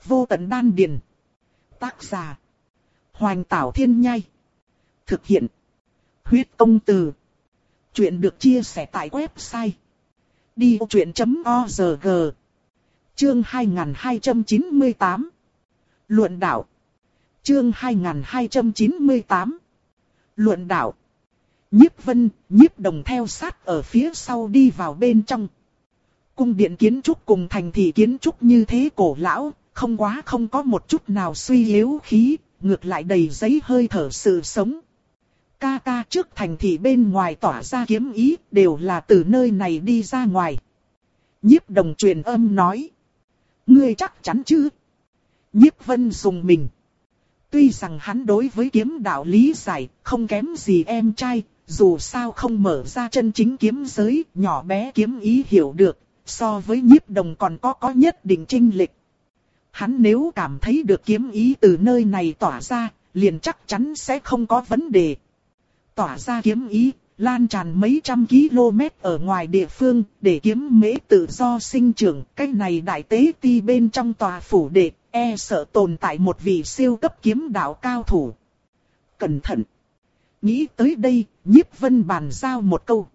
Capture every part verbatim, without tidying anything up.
Vô tận đan điền. Tác giả. Hoành Tảo Thiên Nhai. Thực hiện. Huyết Công Từ. Chuyện được chia sẻ tại website đi vô chuyện chấm org. Chương hai nghìn hai trăm chín mươi tám. Luận đạo. Chương hai nghìn hai trăm chín mươi tám. Luận đạo. Nhiếp Vân, Nhiếp Đồng theo sát ở phía sau đi vào bên trong. Cung điện kiến trúc cùng thành thị kiến trúc như thế cổ lão, không quá không có một chút nào suy yếu khí, ngược lại đầy giấy hơi thở sự sống. Ca ca trước thành thị bên ngoài tỏa ra kiếm ý, đều là từ nơi này đi ra ngoài. Nhiếp Đồng truyền âm nói. Ngươi chắc chắn chứ? Nhiếp Vân dùng mình. Tuy rằng hắn đối với kiếm đạo lý giải, không kém gì em trai, dù sao không mở ra chân chính kiếm giới, nhỏ bé kiếm ý hiểu được, so với Nhiếp Đồng còn có có nhất định chênh lệch. Hắn nếu cảm thấy được kiếm ý từ nơi này tỏa ra, liền chắc chắn sẽ không có vấn đề. Tỏa ra kiếm ý, lan tràn mấy trăm km ở ngoài địa phương, để kiếm mễ tự do sinh trưởng. Cái này đại tế ti bên trong tòa phủ đệ, e sợ tồn tại một vị siêu cấp kiếm đạo cao thủ. Cẩn thận! Nghĩ tới đây, Nhiếp Vân bàn giao một câu.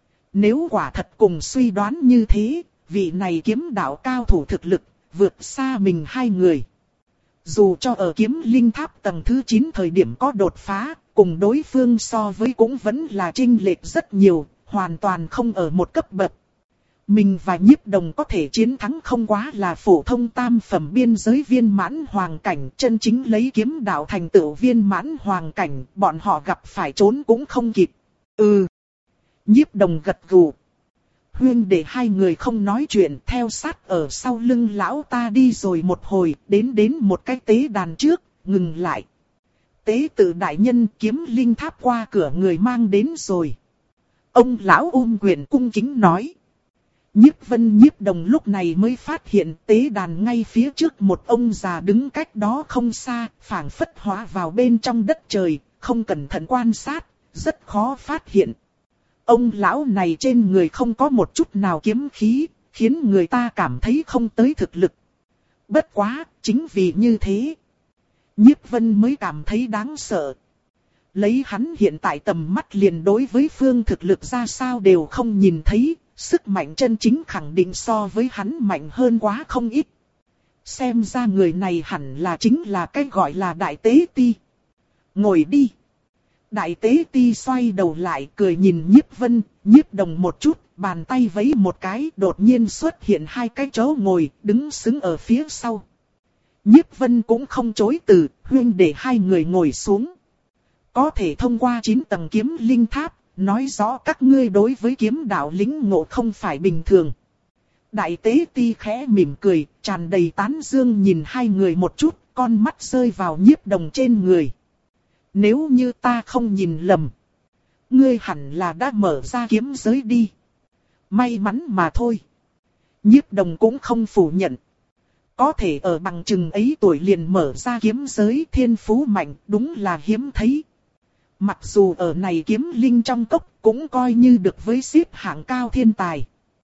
Nếu quả thật cùng suy đoán như thế, vị này kiếm đạo cao thủ thực lực, vượt xa mình hai người. Dù cho ở kiếm linh tháp tầng thứ chín thời điểm có đột phá, cùng đối phương so với cũng vẫn là chênh lệch rất nhiều, hoàn toàn không ở một cấp bậc. Mình và Nhiếp Đồng có thể chiến thắng không quá là phổ thông tam phẩm biên giới viên mãn hoàng cảnh, chân chính lấy kiếm đạo thành tựu viên mãn hoàng cảnh, bọn họ gặp phải trốn cũng không kịp. Ừ. Nhiếp Đồng gật gù. Huyên để hai người không nói chuyện, theo sát ở sau lưng lão ta đi rồi một hồi, đến đến một cái tế đàn trước, ngừng lại. Tế tự đại nhân kiếm linh tháp qua cửa người mang đến rồi. Ông lão ôm quyền cung kính nói. Nhiếp Vân Nhiếp Đồng lúc này mới phát hiện tế đàn ngay phía trước một ông già đứng cách đó không xa, phảng phất hóa vào bên trong đất trời, không cẩn thận quan sát, rất khó phát hiện. Ông lão này trên người không có một chút nào kiếm khí, khiến người ta cảm thấy không tới thực lực. Bất quá, chính vì như thế, Nhiếp Vân mới cảm thấy đáng sợ. Lấy hắn hiện tại tầm mắt liền đối với phương thực lực ra sao đều không nhìn thấy, sức mạnh chân chính khẳng định so với hắn mạnh hơn quá không ít. Xem ra người này hẳn là chính là cái gọi là Đại Tế Ti. Ngồi đi. Đại Tế Ti xoay đầu lại cười nhìn Nhiếp Vân, Nhiếp Đồng một chút, bàn tay vẫy một cái, đột nhiên xuất hiện hai cái chỗ ngồi, đứng xứng ở phía sau. Nhiếp Vân cũng không chối từ, huyên để hai người ngồi xuống. Có thể thông qua chín tầng kiếm linh tháp, nói rõ các ngươi đối với kiếm đạo lĩnh ngộ không phải bình thường. Đại Tế Ti khẽ mỉm cười, tràn đầy tán dương nhìn hai người một chút, con mắt rơi vào Nhiếp Đồng trên người. Nếu như ta không nhìn lầm, ngươi hẳn là đã mở ra kiếm giới đi. May mắn mà thôi. Nhiếp Đồng cũng không phủ nhận. Có thể ở bằng chừng ấy tuổi liền mở ra kiếm giới, thiên phú mạnh, đúng là hiếm thấy. Mặc dù ở này kiếm linh trong cốc cũng coi như được với xếp hạng cao thiên tài.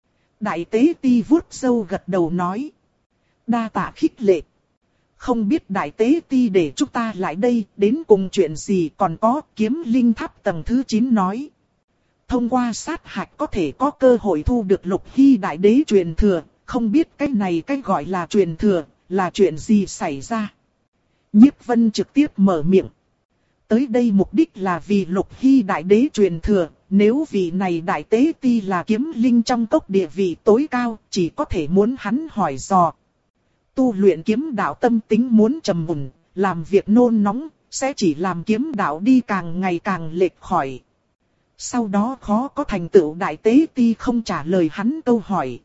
Đại Tế Ti vuốt râu gật đầu nói. Đa tạ khích lệ. Không biết Đại Tế Ti để chúng ta lại đây đến cùng chuyện gì, còn có kiếm linh tháp tầng thứ chín nói. Thông qua sát hạch có thể có cơ hội thu được Lục Hy Đại Đế truyền thừa, không biết cái này cái gọi là truyền thừa, là chuyện gì xảy ra. Nhiếp Vân trực tiếp mở miệng. Tới đây mục đích là vì Lục Hy Đại Đế truyền thừa, nếu vị này Đại Tế Ti là kiếm linh trong cốc địa vị tối cao, chỉ có thể muốn hắn hỏi dò. Tu luyện kiếm đạo tâm tính muốn trầm mùn, làm việc nôn nóng, sẽ chỉ làm kiếm đạo đi càng ngày càng lệch khỏi. Sau đó khó có thành tựu. Đại Tế Ti không trả lời hắn câu hỏi,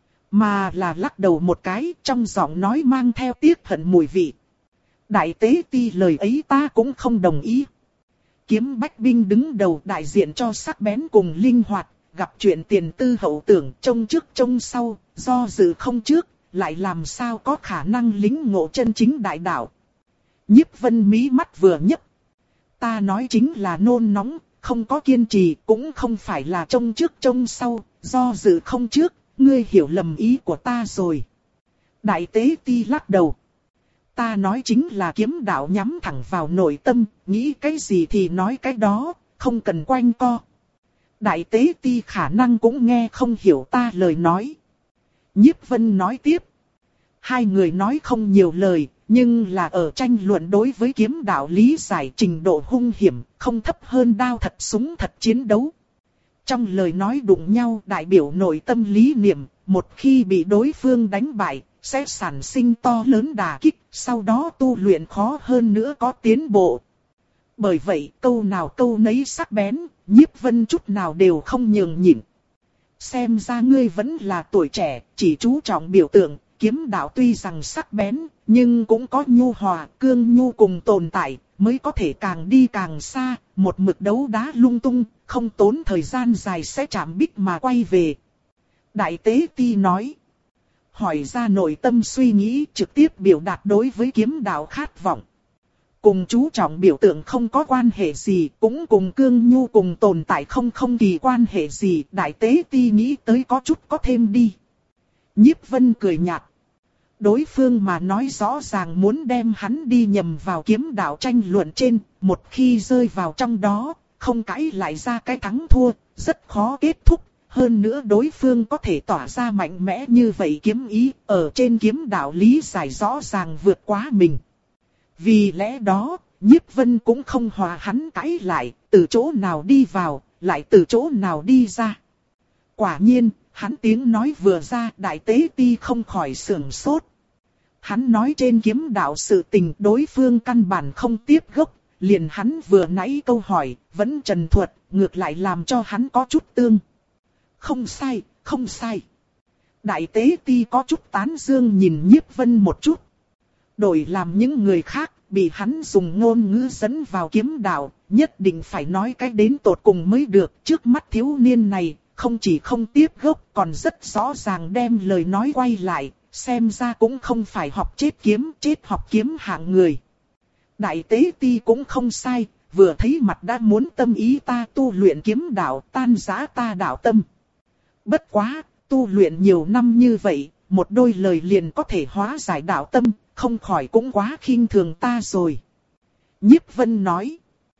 mà là lắc đầu một cái, trong giọng nói mang theo tiếc hận mùi vị. Đại Tế Ti lời ấy ta cũng không đồng ý. Kiếm bách binh đứng đầu đại diện cho sắc bén cùng linh hoạt, gặp chuyện tiền tư hậu tưởng, trông trước trông sau, do dự không trước, lại làm sao có khả năng lĩnh ngộ chân chính đại đạo. Nhiếp Vân mí mắt vừa nhấp. Ta nói chính là nôn nóng, không có kiên trì, cũng không phải là trông trước trông sau, do dự không trước, ngươi hiểu lầm ý của ta rồi. Đại Tế Ti lắc đầu. Ta nói chính là kiếm đạo nhắm thẳng vào nội tâm, nghĩ cái gì thì nói cái đó, không cần quanh co. Đại tế ti khả năng cũng nghe không hiểu ta lời nói. Nhiếp Vân nói tiếp. Hai người nói không nhiều lời, nhưng là ở tranh luận đối với kiếm đạo lý giải trình độ hung hiểm, không thấp hơn đao thật súng thật chiến đấu. Trong lời nói đụng nhau đại biểu nội tâm lý niệm, một khi bị đối phương đánh bại, sẽ sản sinh to lớn đả kích, sau đó tu luyện khó hơn nữa có tiến bộ. Bởi vậy câu nào câu nấy sắc bén, Nhiếp Vân chút nào đều không nhường nhịn. Xem ra ngươi vẫn là tuổi trẻ, chỉ chú trọng biểu tượng, kiếm đạo tuy rằng sắc bén, nhưng cũng có nhu hòa, cương nhu cùng tồn tại, mới có thể càng đi càng xa, một mực đấu đá lung tung, không tốn thời gian dài sẽ chạm bích mà quay về. Đại tế ti nói. Hỏi ra nội tâm suy nghĩ, trực tiếp biểu đạt đối với kiếm đạo khát vọng. Cùng chú trọng biểu tượng không có quan hệ gì, cũng cùng cương nhu cùng tồn tại không không kỳ quan hệ gì, đại tế ti nghĩ tới có chút có thêm đi. Nhiếp Vân cười nhạt. Đối phương mà nói rõ ràng muốn đem hắn đi nhầm vào kiếm đạo tranh luận trên, một khi rơi vào trong đó, không cãi lại ra cái thắng thua, rất khó kết thúc. Hơn nữa đối phương có thể tỏa ra mạnh mẽ như vậy kiếm ý, ở trên kiếm đạo lý giải rõ ràng vượt quá mình. Vì lẽ đó, Nhiếp Vân cũng không hòa hắn cãi lại, từ chỗ nào đi vào, lại từ chỗ nào đi ra. Quả nhiên, hắn tiếng nói vừa ra, đại tế ti không khỏi sửng sốt. Hắn nói trên kiếm đạo sự tình đối phương căn bản không tiếp gốc, liền hắn vừa nãy câu hỏi, vẫn trần thuật, ngược lại làm cho hắn có chút tương. Không sai, không sai. Đại tế ti có chút tán dương nhìn Nhiếp Vân một chút. Đổi làm những người khác, bị hắn dùng ngôn ngữ dẫn vào kiếm đạo, nhất định phải nói cái đến tột cùng mới được. Trước mắt thiếu niên này, không chỉ không tiếp gốc, còn rất rõ ràng đem lời nói quay lại, xem ra cũng không phải học chết kiếm, chết học kiếm hạng người. Đại tế ti cũng không sai, vừa thấy mặt đã muốn tâm ý ta tu luyện kiếm đạo, tan rã ta đạo tâm. Bất quá, tu luyện nhiều năm như vậy, một đôi lời liền có thể hóa giải đạo tâm, không khỏi cũng quá khinh thường ta rồi. Nhiếp Vân nói.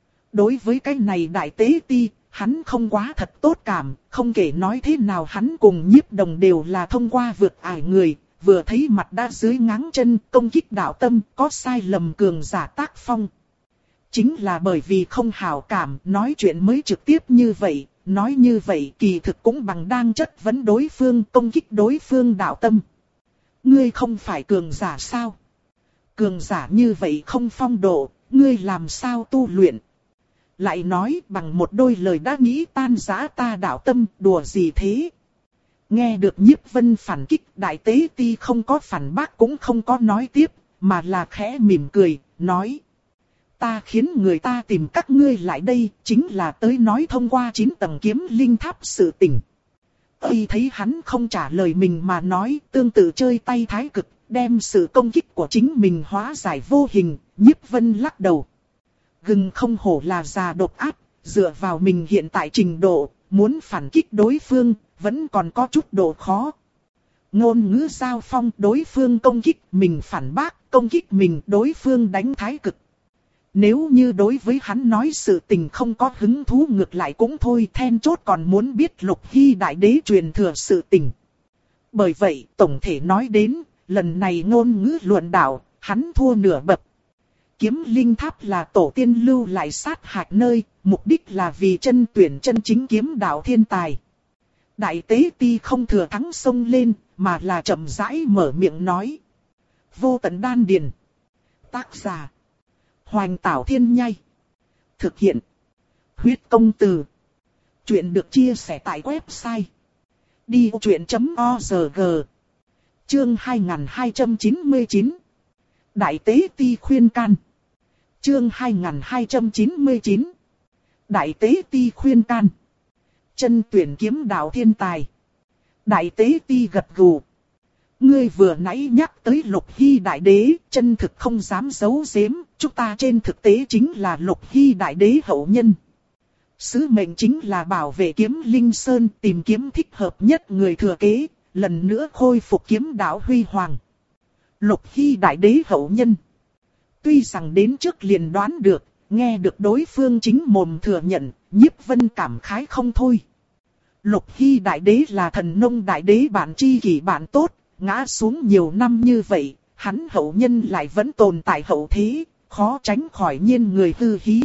Đối với cái này đại tế ti, hắn không quá thật tốt cảm, không kể nói thế nào hắn cùng Nhiếp Đồng đều là thông qua vượt ải người, vừa thấy mặt đã dưới ngáng chân công kích đạo tâm, có sai lầm cường giả tác phong. Chính là bởi vì không hảo cảm, nói chuyện mới trực tiếp như vậy. Nói như vậy kỳ thực cũng bằng đang chất vấn đối phương, công kích đối phương đạo tâm. Ngươi không phải cường giả sao? Cường giả như vậy không phong độ, ngươi làm sao tu luyện? Lại nói bằng một đôi lời đã nghĩ tan rã ta đạo tâm, đùa gì thế? Nghe được Nhiếp Vân phản kích, đại tế ti không có phản bác cũng không có nói tiếp, mà là khẽ mỉm cười, nói. Ta khiến người ta tìm các ngươi lại đây, chính là tới nói thông qua chín tầng kiếm linh tháp sự tình. Khi thấy hắn không trả lời mình mà nói, tương tự chơi tay thái cực, đem sự công kích của chính mình hóa giải vô hình, Nhiếp Vân lắc đầu. Gừng không hổ là già độc ác, dựa vào mình hiện tại trình độ, muốn phản kích đối phương, vẫn còn có chút độ khó. Ngôn ngữ giao phong, đối phương công kích, mình phản bác, công kích mình, đối phương đánh thái cực. Nếu như đối với hắn nói sự tình không có hứng thú ngược lại cũng thôi, then chốt còn muốn biết Lục Hy đại đế truyền thừa sự tình. Bởi vậy, tổng thể nói đến, lần này ngôn ngữ luận đạo, hắn thua nửa bậc. Kiếm linh tháp là tổ tiên lưu lại sát hạch nơi, mục đích là vì chân tuyển chân chính kiếm đạo thiên tài. Đại tế ti không thừa thắng xông lên, mà là chậm rãi mở miệng nói. Vô tận đan điền. Tác giả. Hoành Tảo Thiên Nhai. Thực hiện. Huyết Công Từ. Chuyện được chia sẻ tại website. đi ô chuyện chấm org. Chương hai nghìn hai trăm chín mươi chín. Đại tế ti khuyên can. Chương hai nghìn hai trăm chín mươi chín. Đại tế ti khuyên can. Chân tuyển kiếm đạo thiên tài. Đại tế ti gật gù. Ngươi vừa nãy nhắc tới Lục Hy đại đế, chân thực không dám giấu giếm, chúng ta trên thực tế chính là Lục Hy đại đế hậu nhân. Sứ mệnh chính là bảo vệ kiếm linh sơn, tìm kiếm thích hợp nhất người thừa kế, lần nữa khôi phục kiếm đạo huy hoàng. Lục Hy đại đế hậu nhân. Tuy rằng đến trước liền đoán được, nghe được đối phương chính mồm thừa nhận, Nhiếp Vân cảm khái không thôi. Lục Hy đại đế là thần nông đại đế bạn tri kỷ bạn tốt, ngã xuống nhiều năm như vậy, hắn hậu nhân lại vẫn tồn tại hậu thế, khó tránh khỏi nhiên người hư hí.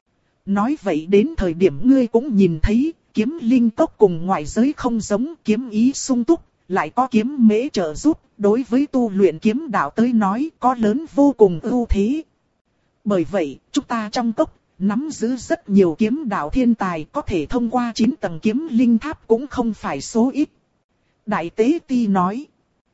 Nói vậy đến thời điểm ngươi cũng nhìn thấy, kiếm linh tốc cùng ngoại giới không giống, kiếm ý sung túc, lại có kiếm mễ trợ giúp, đối với tu luyện kiếm đạo tới nói có lớn vô cùng ưu thế. Bởi vậy, chúng ta trong tốc, nắm giữ rất nhiều kiếm đạo thiên tài, có thể thông qua chín tầng kiếm linh tháp cũng không phải số ít. Đại Tế Ti nói,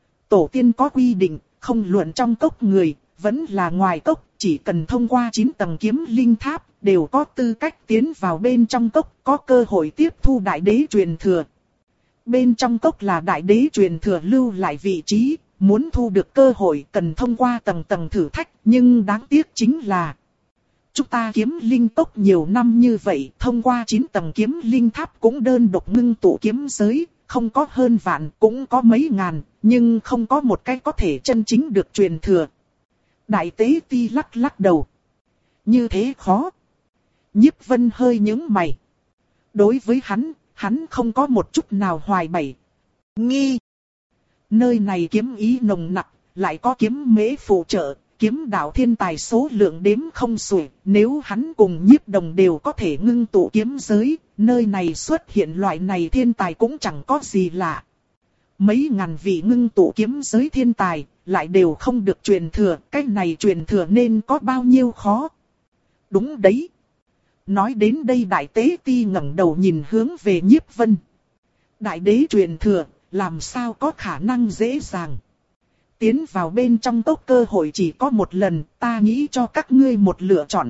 tổ tiên có quy định, không luận trong cốc người, vẫn là ngoài cốc, chỉ cần thông qua chín tầng kiếm linh tháp, đều có tư cách tiến vào bên trong cốc, có cơ hội tiếp thu đại đế truyền thừa. Bên trong cốc là đại đế truyền thừa lưu lại vị trí, muốn thu được cơ hội cần thông qua tầng tầng thử thách, nhưng đáng tiếc chính là chúng ta kiếm linh cốc nhiều năm như vậy, thông qua chín tầng kiếm linh tháp cũng đơn độc ngưng tụ kiếm giới, không có hơn vạn, cũng có mấy ngàn, nhưng không có một cái có thể chân chính được truyền thừa. Đại Tế Ti lắc lắc đầu. Như thế khó. Nhiếp Vân hơi nhướng mày. Đối với hắn, hắn không có một chút nào hoài bày nghi. Nơi này kiếm ý nồng nặc, lại có kiếm mễ phụ trợ, kiếm đạo thiên tài số lượng đếm không xuể. Nếu hắn cùng Nhiếp Đồng đều có thể ngưng tụ kiếm giới, nơi này xuất hiện loại này thiên tài cũng chẳng có gì lạ. Mấy ngàn vị ngưng tụ kiếm giới thiên tài, lại đều không được truyền thừa, cái này truyền thừa nên có bao nhiêu khó. Đúng đấy. Nói đến đây Đại Tế Ti ngẩng đầu nhìn hướng về Nhiếp Vân. Đại đế truyền thừa, làm sao có khả năng dễ dàng. Tiến vào bên trong cốc cơ hội chỉ có một lần, ta nghĩ cho các ngươi một lựa chọn.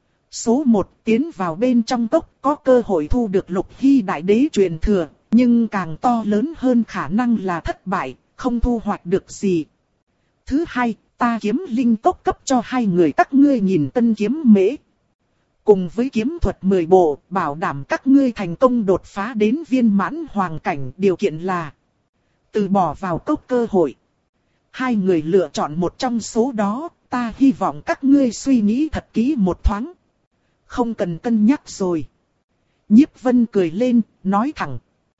Số một, tiến vào bên trong cốc có cơ hội thu được Lục Hy đại đế truyền thừa, nhưng càng to lớn hơn khả năng là thất bại, không thu hoạch được gì. Thứ hai, ta kiếm linh cốc cấp cho hai người các ngươi nhìn tân kiếm mễ. Cùng với kiếm thuật mười bộ, bảo đảm các ngươi thành công đột phá đến viên mãn hoàng cảnh, điều kiện là từ bỏ vào cốc cơ hội. Hai người lựa chọn một trong số đó, ta hy vọng các ngươi suy nghĩ thật kỹ một thoáng. Không cần cân nhắc rồi. Nhiếp Vân cười lên, nói thẳng.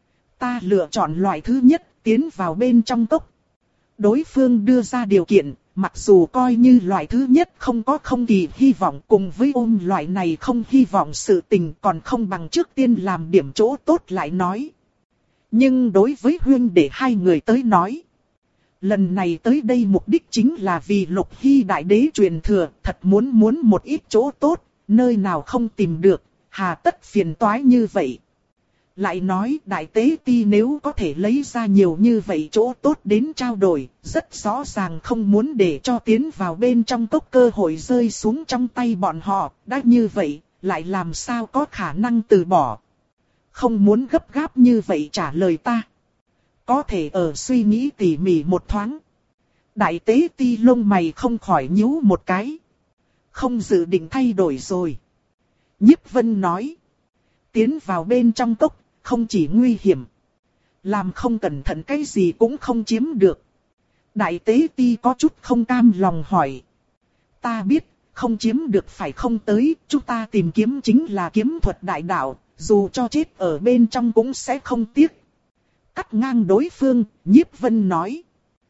Ta lựa chọn loại thứ nhất, tiến vào bên trong cốc. Đối phương đưa ra điều kiện, mặc dù coi như loại thứ nhất không có không kỳ hy vọng, cùng với ôm loại này không hy vọng sự tình còn không bằng trước tiên làm điểm chỗ tốt lại nói. Nhưng đối với huynh đệ hai người tới nói, lần này tới đây mục đích chính là vì Lục Hy đại đế truyền thừa, thật muốn muốn một ít chỗ tốt, nơi nào không tìm được, hà tất phiền toái như vậy. Lại nói Đại Tế Ti nếu có thể lấy ra nhiều như vậy chỗ tốt đến trao đổi, rất rõ ràng không muốn để cho tiến vào bên trong cốc cơ hội rơi xuống trong tay bọn họ, đã như vậy, lại làm sao có khả năng từ bỏ. Không muốn gấp gáp như vậy trả lời ta. Có thể ở suy nghĩ tỉ mỉ một thoáng. Đại Tế Ti lông mày không khỏi nhíu một cái. Không dự định thay đổi rồi. Nhiếp Vân nói. Tiến vào bên trong cốc, không chỉ nguy hiểm. Làm không cẩn thận cái gì cũng không chiếm được. Đại Tế Ti có chút không cam lòng hỏi. Ta biết, không chiếm được phải không tới, chúng ta tìm kiếm chính là kiếm thuật đại đạo, dù cho chết ở bên trong cũng sẽ không tiếc. Cắt ngang đối phương, Nhiếp Vân nói.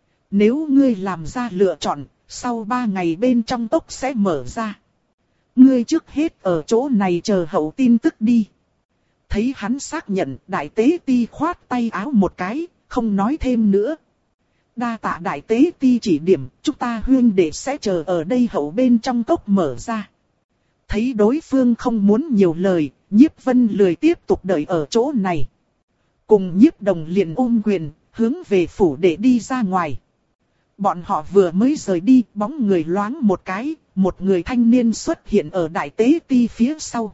Nếu ngươi làm ra lựa chọn, sau ba ngày bên trong cốc sẽ mở ra. Ngươi trước hết ở chỗ này chờ hậu tin tức đi. Thấy hắn xác nhận, Đại Tế Ti khoát tay áo một cái, không nói thêm nữa. Đa tạ Đại Tế Ti chỉ điểm, chúng ta huyên đệ sẽ chờ ở đây hậu bên trong cốc mở ra. Thấy đối phương không muốn nhiều lời, Nhiếp Vân lười tiếp tục đợi ở chỗ này. Cùng Nhiếp Đồng liền ôm quyền, hướng về phủ đệ đi ra ngoài. Bọn họ vừa mới rời đi, bóng người loáng một cái, một người thanh niên xuất hiện ở Đại Tế Ti phía sau.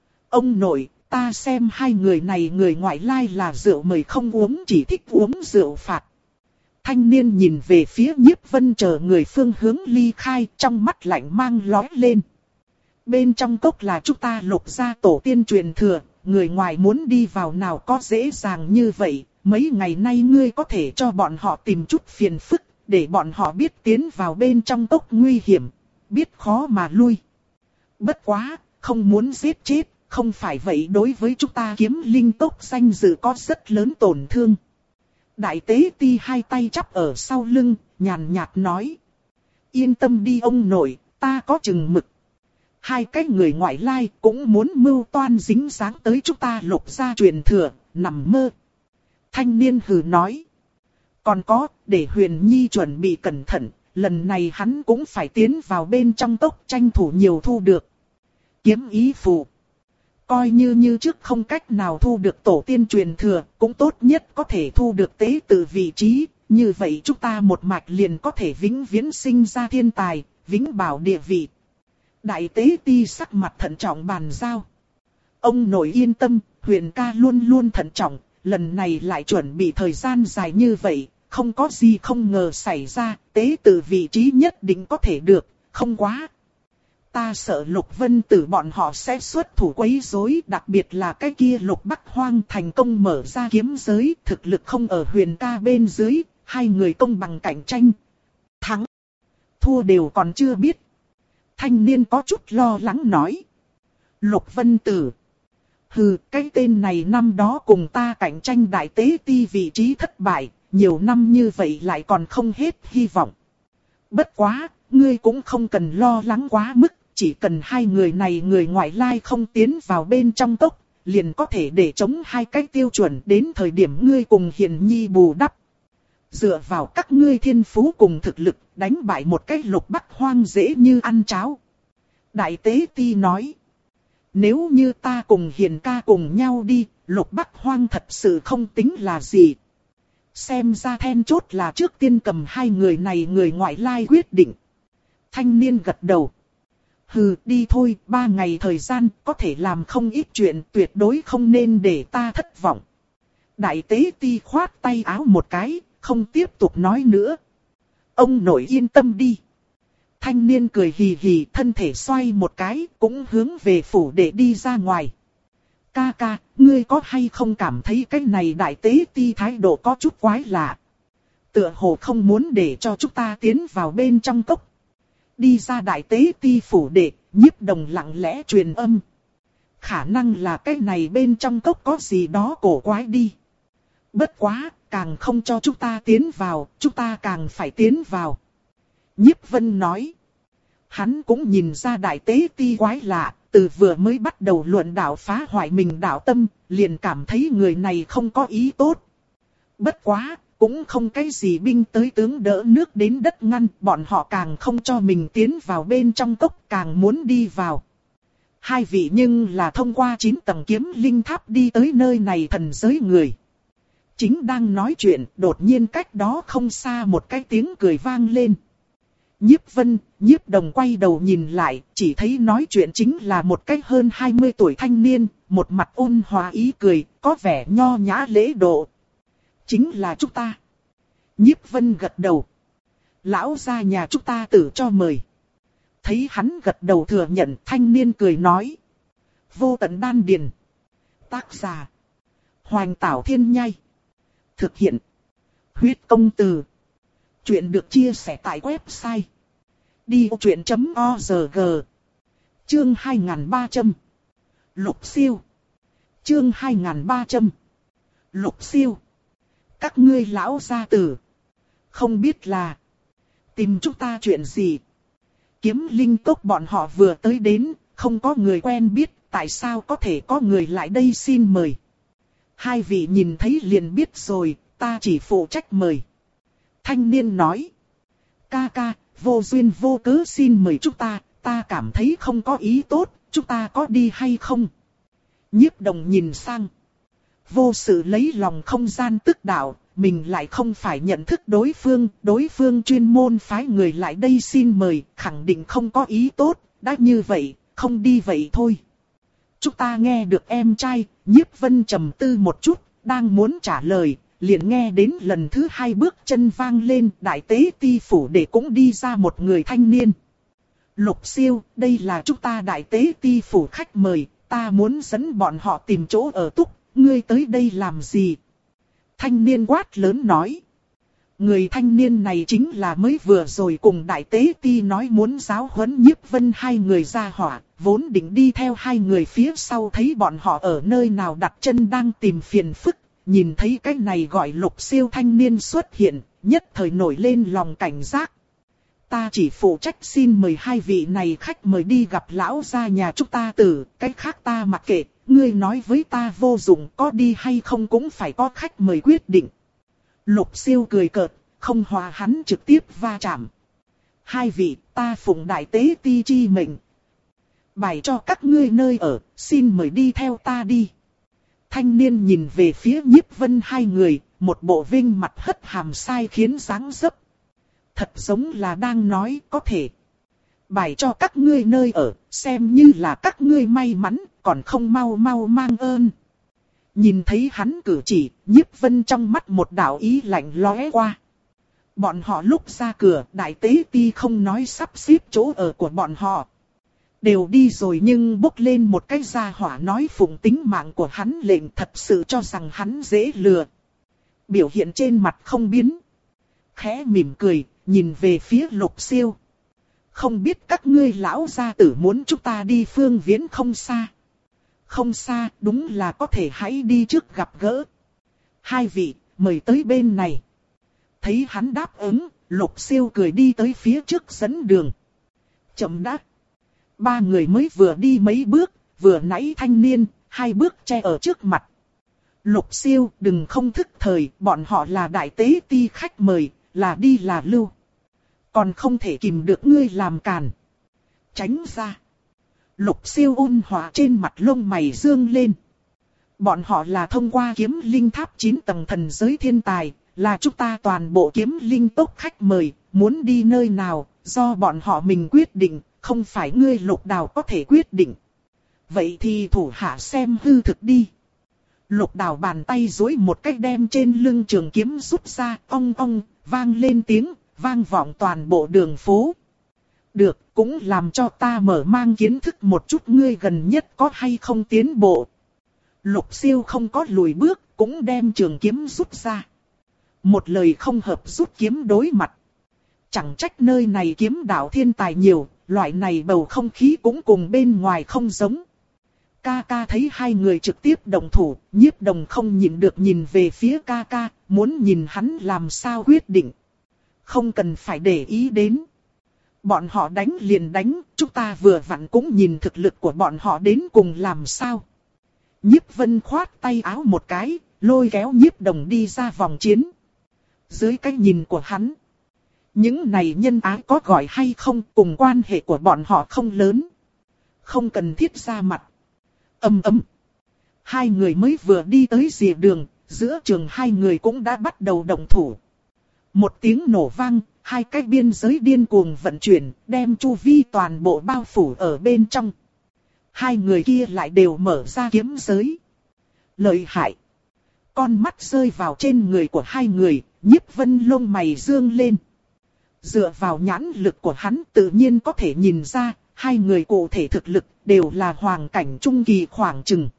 Ông nội, ta xem hai người này người ngoại lai là rượu mời không uống, chỉ thích uống rượu phạt. Thanh niên nhìn về phía Nhiếp Vân chờ người phương hướng ly khai, trong mắt lạnh mang lóe lên. Bên trong cốc là chúng ta Lục gia tổ tiên truyền thừa, người ngoài muốn đi vào nào có dễ dàng như vậy. Mấy ngày nay ngươi có thể cho bọn họ tìm chút phiền phức, để bọn họ biết tiến vào bên trong cốc nguy hiểm. biết khó mà lui. Bất quá, không muốn giết chết, không phải vậy đối với chúng ta kiếm linh tộc danh dự có rất lớn tổn thương. Đại tế ti hai tay chắp ở sau lưng, nhàn nhạt nói. Yên tâm đi ông nội, ta có chừng mực. Hai cái người ngoại lai cũng muốn mưu toan dính dáng tới chúng ta Lục gia truyền thừa, nằm mơ. Thanh niên hừ nói. Còn có, để Huyền Nhi chuẩn bị cẩn thận, lần này hắn cũng phải tiến vào bên trong tộc tranh thủ nhiều thu được. Kiếm ý phù. Coi như như trước không cách nào thu được tổ tiên truyền thừa, cũng tốt nhất có thể thu được tế tự vị trí, như vậy chúng ta một mạch liền có thể vĩnh viễn sinh ra thiên tài, vĩnh bảo địa vị. Đại tế ti sắc mặt thận trọng bàn giao. Ông nội yên tâm, Huyền ca luôn luôn thận trọng, lần này lại chuẩn bị thời gian dài như vậy, không có gì không ngờ xảy ra, tế tự vị trí nhất định có thể được, không quá. Ta sợ Lục Vân Tử bọn họ sẽ xuất thủ quấy rối, đặc biệt là cái kia Lục Bắc Hoang thành công mở ra kiếm giới, thực lực không ở Huyền ca bên dưới, hai người công bằng cạnh tranh. Thắng, thua đều còn chưa biết. Thanh niên có chút lo lắng nói. Lục Vân Tử. Hừ, cái tên này năm đó cùng ta cạnh tranh đại tế ti vị trí thất bại, nhiều năm như vậy lại còn không hết hy vọng. Bất quá, ngươi cũng không cần lo lắng quá mức, chỉ cần hai người này người ngoại lai không tiến vào bên trong tộc, liền có thể để chống hai cái tiêu chuẩn đến thời điểm ngươi cùng Hiền Nhi bù đắp. Dựa vào các ngươi thiên phú cùng thực lực, đánh bại một cái Lục Bắc Hoang dễ như ăn cháo. Đại tế ti nói. Nếu như ta cùng Hiền ca cùng nhau đi, Lục Bắc Hoang thật sự không tính là gì. Xem ra then chốt là trước tiên cầm hai người này người ngoại lai quyết định. Thanh niên gật đầu. Hừ, đi thôi, ba ngày thời gian, có thể làm không ít chuyện, tuyệt đối không nên để ta thất vọng. Đại tế ti khoát tay áo một cái, không tiếp tục nói nữa. Ông nội yên tâm đi. Thanh niên cười hì hì, thân thể xoay một cái, cũng hướng về phủ để đi ra ngoài. Ca ca, ngươi có hay không cảm thấy cái này đại tế ti thái độ có chút quái lạ? Tựa hồ không muốn để cho chúng ta tiến vào bên trong cốc. Đi ra đại tế ti phủ để, Nhiếp Đồng lặng lẽ truyền âm. Khả năng là cái này bên trong cốc có gì đó cổ quái đi. Bất quá, càng không cho chúng ta tiến vào, chúng ta càng phải tiến vào. Nhiếp Vân nói. Hắn cũng nhìn ra đại tế ti quái lạ, từ vừa mới bắt đầu luận đạo phá hoại mình đạo tâm, liền cảm thấy người này không có ý tốt. Bất quá, cũng không cái gì binh tới tướng đỡ nước đến đất ngăn, bọn họ càng không cho mình tiến vào bên trong cốc, càng muốn đi vào. Hai vị nhưng là thông qua chín tầng kiếm linh tháp đi tới nơi này thần giới người. Chính đang nói chuyện, đột nhiên cách đó không xa một cái tiếng cười vang lên. Nhiếp Vân, Nhiếp Đồng quay đầu nhìn lại, chỉ thấy nói chuyện chính là một cái hơn hai mươi tuổi thanh niên, một mặt ôn hòa ý cười, có vẻ nho nhã lễ độ. Chính là chúng ta. Nhiếp Vân gật đầu. Lão gia nhà chúng ta tự cho mời. Thấy hắn gật đầu thừa nhận, thanh niên cười nói. Vô tận đan điền. Tác giả. Hoành Tảo Thiên Nhai. Thực hiện. Huyết Công Từ. Chuyện được chia sẻ tại website đi vô chuyện chấm org. Chương hai nghìn ba trăm. Lục siêu. Chương hai nghìn ba trăm. Lục siêu. Các ngươi lão gia tử. Không biết là tìm chúng ta chuyện gì. Kiếm linh tộc bọn họ vừa tới đến, không có người quen biết, tại sao có thể có người lại đây xin mời. Hai vị nhìn thấy liền biết rồi, ta chỉ phụ trách mời. Thanh niên nói. Ca ca, vô duyên vô cớ xin mời chúng ta, ta cảm thấy không có ý tốt, chúng ta có đi hay không? Nhiếp Đồng nhìn sang. Vô sự lấy lòng không gian tức đạo, mình lại không phải nhận thức đối phương, đối phương chuyên môn phái người lại đây xin mời, khẳng định không có ý tốt, đã như vậy, không đi vậy thôi. Chúng ta nghe được em trai, Nhiếp Vân trầm tư một chút, đang muốn trả lời. Liền nghe đến lần thứ hai bước chân vang lên, đại tế ti phủ để cũng đi ra một người thanh niên. Lục siêu, đây là chúng ta đại tế ti phủ khách mời, ta muốn dẫn bọn họ tìm chỗ ở túc, ngươi tới đây làm gì? Thanh niên quát lớn nói. Người thanh niên này chính là mới vừa rồi cùng Đại Tế Ti nói muốn giáo huấn Nhiếp Vân hai người ra hỏa, vốn định đi theo hai người phía sau thấy bọn họ ở nơi nào đặt chân đang tìm phiền phức, nhìn thấy cái này gọi Lục Siêu thanh niên xuất hiện, nhất thời nổi lên lòng cảnh giác. Ta chỉ phụ trách xin mời hai vị này khách mời đi gặp lão gia nhà chúng ta tử, cái khác ta mặc kệ, ngươi nói với ta vô dụng, có đi hay không cũng phải có khách mời quyết định. Lục Siêu cười cợt, không hòa hắn trực tiếp va chạm. Hai vị, ta phụng Đại Tế Ti chi mệnh, bày cho các ngươi nơi ở, xin mời đi theo ta đi. Thanh niên nhìn về phía Nhiếp Vân hai người, một bộ vinh mặt hất hàm sai khiến dáng dấp. Thật giống là đang nói có thể bày cho các ngươi nơi ở, xem như là các ngươi may mắn, còn không mau mau mang ơn. Nhìn thấy hắn cử chỉ, Nhiếp Vân trong mắt một đạo ý lạnh lóe qua. Bọn họ lúc ra cửa, Đại Tế Ti không nói sắp xếp chỗ ở của bọn họ. Đều đi rồi nhưng bốc lên một cái gia hỏa nói phụng tính mạng của hắn lệnh, thật sự cho rằng hắn dễ lừa. Biểu hiện trên mặt không biến. Khẽ mỉm cười, nhìn về phía Lục Siêu. Không biết các ngươi lão gia tử muốn chúng ta đi phương viễn không xa. Không xa, đúng là có thể hãy đi trước gặp gỡ. Hai vị, mời tới bên này. Thấy hắn đáp ứng, Lục Siêu cười đi tới phía trước dẫn đường. Chậm đã. Ba người mới vừa đi mấy bước, vừa nãy thanh niên, hai bước che ở trước mặt. Lục Siêu, đừng không thức thời, bọn họ là Đại Tế Ti khách mời, là đi là lưu. Còn không thể kìm được ngươi làm càn. Tránh ra. Lục Siêu ôn hòa trên mặt lông mày dương lên. Bọn họ là thông qua kiếm linh tháp chín tầng thần giới thiên tài, là chúng ta toàn bộ kiếm linh tốc khách mời, muốn đi nơi nào, do bọn họ mình quyết định, không phải ngươi Lục Đào có thể quyết định. Vậy thì thủ hạ xem hư thực đi. Lục Đào bàn tay duỗi một cách đem trên lưng trường kiếm rút ra, ong ong, vang lên tiếng, vang vọng toàn bộ đường phố. Được, cũng làm cho ta mở mang kiến thức một chút ngươi gần nhất có hay không tiến bộ. Lục Siêu không có lùi bước, cũng đem trường kiếm rút ra. Một lời không hợp rút kiếm đối mặt. Chẳng trách nơi này kiếm đạo thiên tài nhiều, loại này bầu không khí cũng cùng bên ngoài không giống. Ca ca thấy hai người trực tiếp động thủ, Nhiếp Đồng không nhịn được nhìn về phía ca ca, muốn nhìn hắn làm sao quyết định. Không cần phải để ý đến. Bọn họ đánh liền đánh, chúng ta vừa vặn cũng nhìn thực lực của bọn họ đến cùng làm sao. Nhiếp Vân khoát tay áo một cái, lôi kéo Nhiếp Đồng đi ra vòng chiến. Dưới cái nhìn của hắn, những này nhân ái có gọi hay không cùng quan hệ của bọn họ không lớn. Không cần thiết ra mặt. Ầm ầm. Hai người mới vừa đi tới rìa đường, giữa trường hai người cũng đã bắt đầu động thủ. Một tiếng nổ vang, hai cái biên giới điên cuồng vận chuyển, đem chu vi toàn bộ bao phủ ở bên trong. Hai người kia lại đều mở ra kiếm giới. Lợi hại. Con mắt rơi vào trên người của hai người, Nhiếp Vân lông mày dương lên. Dựa vào nhãn lực của hắn tự nhiên có thể nhìn ra, hai người cụ thể thực lực đều là hoàng cảnh trung kỳ khoảng chừng.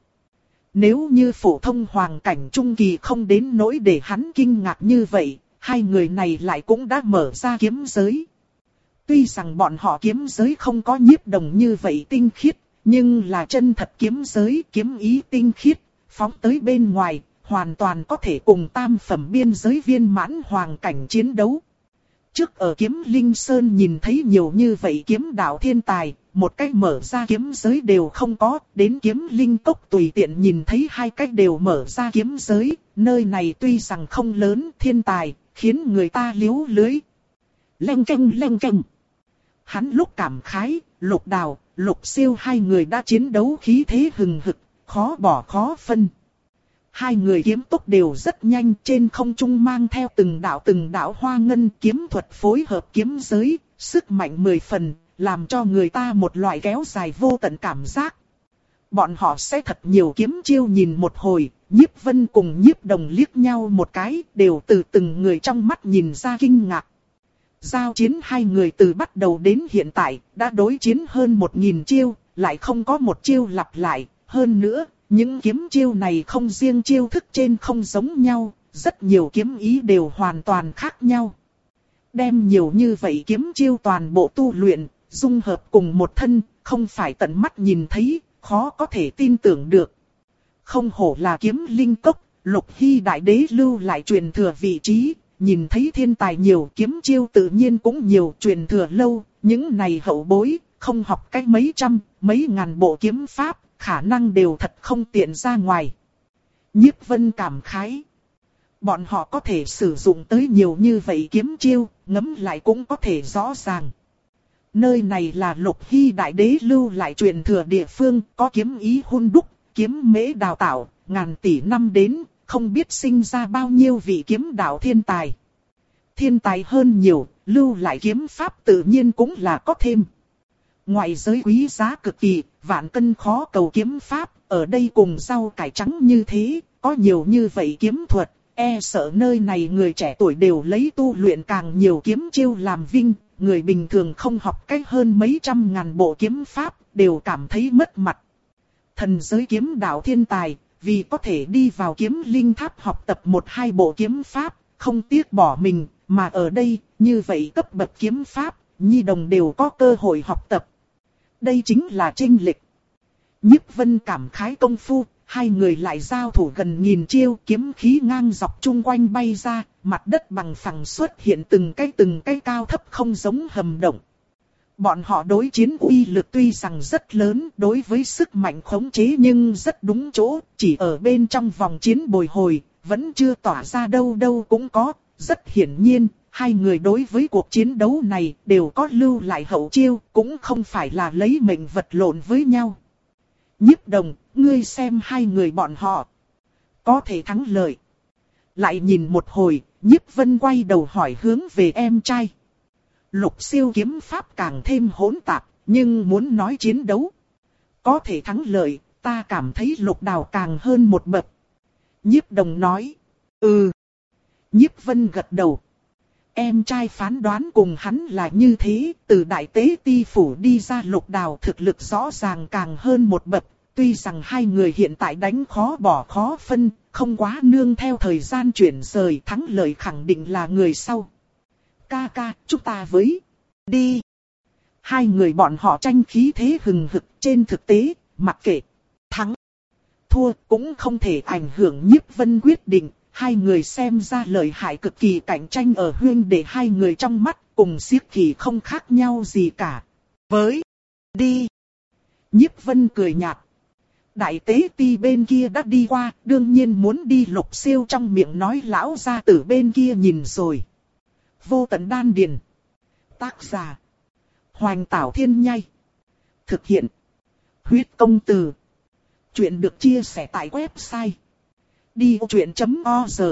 Nếu như phổ thông hoàng cảnh trung kỳ không đến nỗi để hắn kinh ngạc như vậy, hai người này lại cũng đã mở ra kiếm giới. Tuy rằng bọn họ kiếm giới không có Nhiếp Đồng như vậy tinh khiết, nhưng là chân thật kiếm giới, kiếm ý tinh khiết, phóng tới bên ngoài, hoàn toàn có thể cùng tam phẩm biên giới viên mãn hoàng cảnh chiến đấu. Trước ở kiếm Linh Sơn nhìn thấy nhiều như vậy kiếm đạo thiên tài, một cách mở ra kiếm giới đều không có, đến kiếm Linh Cốc tùy tiện nhìn thấy hai cách đều mở ra kiếm giới, nơi này tuy rằng không lớn thiên tài, khiến người ta liếu lưới. Leng keng leng keng. Hắn lúc cảm khái, Lục Đào, Lục Siêu hai người đã chiến đấu khí thế hừng hực, khó bỏ khó phân. Hai người kiếm tốc đều rất nhanh, trên không trung mang theo từng đạo từng đạo hoa ngân kiếm thuật phối hợp kiếm giới, sức mạnh mười phần, làm cho người ta một loại kéo dài vô tận cảm giác. Bọn họ sẽ thật nhiều kiếm chiêu nhìn một hồi, Nhiếp Vân cùng Nhiếp Đồng liếc nhau một cái, đều từ từng người trong mắt nhìn ra kinh ngạc. Giao chiến hai người từ bắt đầu đến hiện tại, đã đối chiến hơn một nghìn chiêu, lại không có một chiêu lặp lại, hơn nữa. Những kiếm chiêu này không riêng chiêu thức trên không giống nhau, rất nhiều kiếm ý đều hoàn toàn khác nhau. Đem nhiều như vậy kiếm chiêu toàn bộ tu luyện, dung hợp cùng một thân, không phải tận mắt nhìn thấy, khó có thể tin tưởng được. Không hổ là kiếm linh cốc, Lục Hy đại đế lưu lại truyền thừa vị trí, nhìn thấy thiên tài nhiều, kiếm chiêu tự nhiên cũng nhiều, truyền thừa lâu, những này hậu bối, không học cách mấy trăm, mấy ngàn bộ kiếm pháp, khả năng đều thật không tiện ra ngoài. Nhiếp Vân cảm khái. Bọn họ có thể sử dụng tới nhiều như vậy kiếm chiêu, ngẫm lại cũng có thể rõ ràng. Nơi này là Lục Hy đại đế lưu lại truyền thừa địa phương, có kiếm ý hun đúc, kiếm mễ đào tạo, ngàn tỷ năm đến, không biết sinh ra bao nhiêu vị kiếm đạo thiên tài. Thiên tài hơn nhiều, lưu lại kiếm pháp tự nhiên cũng là có thêm. Ngoại giới quý giá cực kỳ, vạn cân khó cầu kiếm pháp, ở đây cùng rau cải trắng như thế, có nhiều như vậy kiếm thuật, e sợ nơi này người trẻ tuổi đều lấy tu luyện càng nhiều kiếm chiêu làm vinh, người bình thường không học cách hơn mấy trăm ngàn bộ kiếm pháp, đều cảm thấy mất mặt. Thần giới kiếm đạo thiên tài, vì có thể đi vào kiếm linh tháp học tập một hai bộ kiếm pháp, không tiếc bỏ mình, mà ở đây, như vậy cấp bậc kiếm pháp, nhi đồng đều có cơ hội học tập. Đây chính là chênh lệch. Nhiếp Vân cảm khái công phu, hai người lại giao thủ gần nghìn chiêu, kiếm khí ngang dọc chung quanh bay ra, mặt đất bằng phẳng xuất hiện từng cái từng cái cao thấp không giống hầm động. Bọn họ đối chiến uy lực tuy rằng rất lớn, đối với sức mạnh khống chế nhưng rất đúng chỗ, chỉ ở bên trong vòng chiến bồi hồi, vẫn chưa tỏa ra đâu đâu cũng có. Rất hiển nhiên, hai người đối với cuộc chiến đấu này đều có lưu lại hậu chiêu, cũng không phải là lấy mệnh vật lộn với nhau. Nhiếp Đồng, ngươi xem hai người bọn họ có thể thắng lợi. Lại nhìn một hồi, Nhiếp Vân quay đầu hỏi hướng về em trai. Lục Siêu kiếm pháp càng thêm hỗn tạp, nhưng muốn nói chiến đấu có thể thắng lợi, ta cảm thấy Lục Đào càng hơn một bậc. Nhiếp Đồng nói, ừ. Nhiếp Vân gật đầu. Em trai phán đoán cùng hắn là như thế, từ Đại Tế Ti Phủ đi ra Lục Đào thực lực rõ ràng càng hơn một bậc, tuy rằng hai người hiện tại đánh khó bỏ khó phân, không quá nương theo thời gian chuyển rời, thắng lợi khẳng định là người sau. Ca ca, chúng ta với đi. Hai người bọn họ tranh khí thế hừng hực, trên thực tế, mặc kệ thắng thua cũng không thể ảnh hưởng Nhiếp Vân quyết định. Hai người xem ra lợi hại cực kỳ, cạnh tranh ở huyên để hai người trong mắt cùng siết kỳ không khác nhau gì cả. Với đi. Nhiếp Vân cười nhạt. Đại Tế Ti bên kia đã đi qua, đương nhiên muốn đi. Lục Siêu trong miệng nói lão gia tử bên kia nhìn rồi. Vô Tận Đan Điền. Tác giả Hoành Tảo Thiên Nhai. Thực hiện Huyết Công Từ. Chuyện được chia sẻ tại website đi vô chuyện chấm org.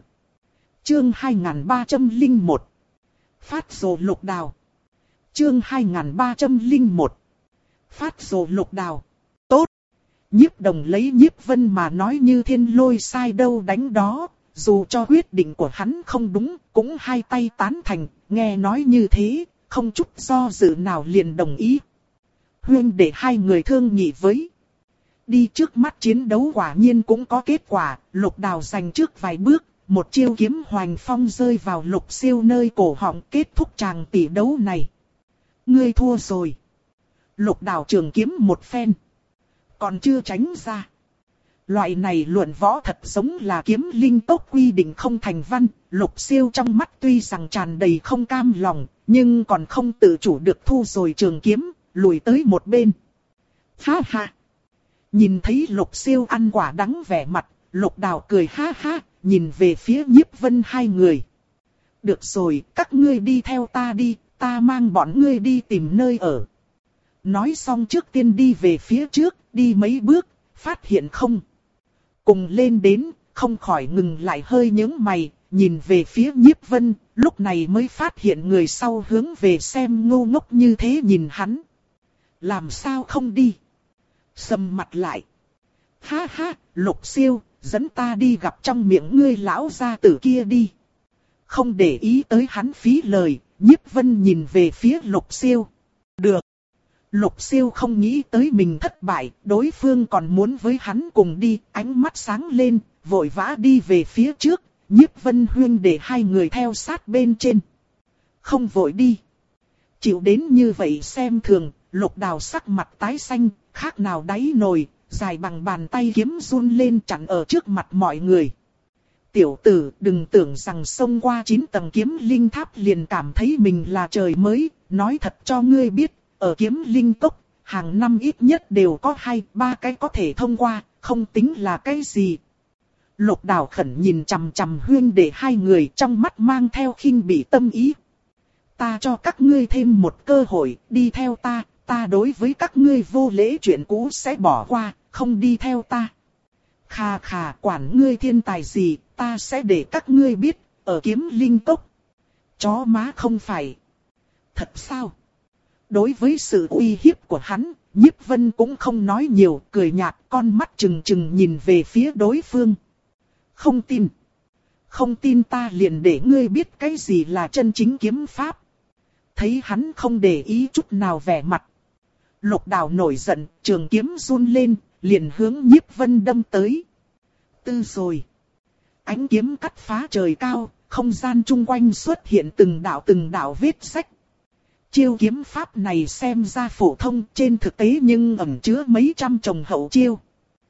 Chương hai nghìn ba trăm lẻ một. Phát rồ Lục Đào. Chương hai nghìn ba trăm lẻ một. Phát rồ Lục Đào. Tốt. Nhiếp Đồng lấy Nhiếp Vân mà nói như thiên lôi sai đâu đánh đó, dù cho quyết định của hắn không đúng, cũng hai tay tán thành, nghe nói như thế, không chút do dự nào liền đồng ý. Huyên để hai người thương nghị với. Đi trước mắt chiến đấu quả nhiên cũng có kết quả, Lục Đào giành trước vài bước, một chiêu kiếm hoành phong rơi vào Lục Siêu nơi cổ họng, kết thúc tràng tỷ đấu này. Ngươi thua rồi. Lục Đào trường kiếm một phen, còn chưa tránh ra. Loại này luận võ thật giống là kiếm linh tốc quy định không thành văn, Lục Siêu trong mắt tuy rằng tràn đầy không cam lòng, nhưng còn không tự chủ được thu rồi trường kiếm, lùi tới một bên. Ha ha. Nhìn thấy Lục Siêu ăn quả đắng vẻ mặt, Lục Đào cười ha ha, nhìn về phía Nhiếp Vân hai người. Được rồi, các ngươi đi theo ta đi, ta mang bọn ngươi đi tìm nơi ở. Nói xong trước tiên đi về phía trước, đi mấy bước, phát hiện không cùng lên đến, không khỏi ngừng lại hơi nhướng mày, nhìn về phía Nhiếp Vân, lúc này mới phát hiện người sau hướng về xem ngu ngốc như thế nhìn hắn. Làm sao không đi? Sầm mặt lại. Ha ha, Lục Siêu, dẫn ta đi gặp trong miệng ngươi lão gia tử kia đi. Không để ý tới hắn phí lời, Nhiếp Vân nhìn về phía Lục Siêu. Được. Lục Siêu không nghĩ tới mình thất bại, đối phương còn muốn với hắn cùng đi, ánh mắt sáng lên, vội vã đi về phía trước, Nhiếp Vân huyên để hai người theo sát bên trên. Không vội đi. Chịu đến như vậy xem thường, Lục Đào sắc mặt tái xanh, khác nào đáy nồi, dài bằng bàn tay kiếm run lên chặn ở trước mặt mọi người. Tiểu tử, đừng tưởng rằng xông qua chín tầng kiếm linh tháp liền cảm thấy mình là trời mới, nói thật cho ngươi biết, ở kiếm linh cốc, hàng năm ít nhất đều có hai, ba cái có thể thông qua, không tính là cái gì. Lục Đào khẩn nhìn chằm chằm huyên để hai người trong mắt mang theo khinh bỉ tâm ý. Ta cho các ngươi thêm một cơ hội, đi theo ta, ta đối với các ngươi vô lễ chuyện cũ sẽ bỏ qua, không đi theo ta. Khà khà, quản ngươi thiên tài gì, ta sẽ để các ngươi biết, ở kiếm linh cốc. Chó má không phải. Thật sao? Đối với sự uy hiếp của hắn, Nhiếp Vân cũng không nói nhiều, cười nhạt, con mắt trừng trừng nhìn về phía đối phương. Không tin. Không tin ta liền để ngươi biết cái gì là chân chính kiếm pháp. Thấy hắn không để ý chút nào vẻ mặt. Lục Đào nổi giận, trường kiếm run lên, liền hướng Nhiếp Vân đâm tới. Tư rồi. Ánh kiếm cắt phá trời cao, không gian chung quanh xuất hiện từng đạo từng đạo vết rách. Chiêu kiếm pháp này xem ra phổ thông trên thực tế nhưng ẩn chứa mấy trăm chồng hậu chiêu.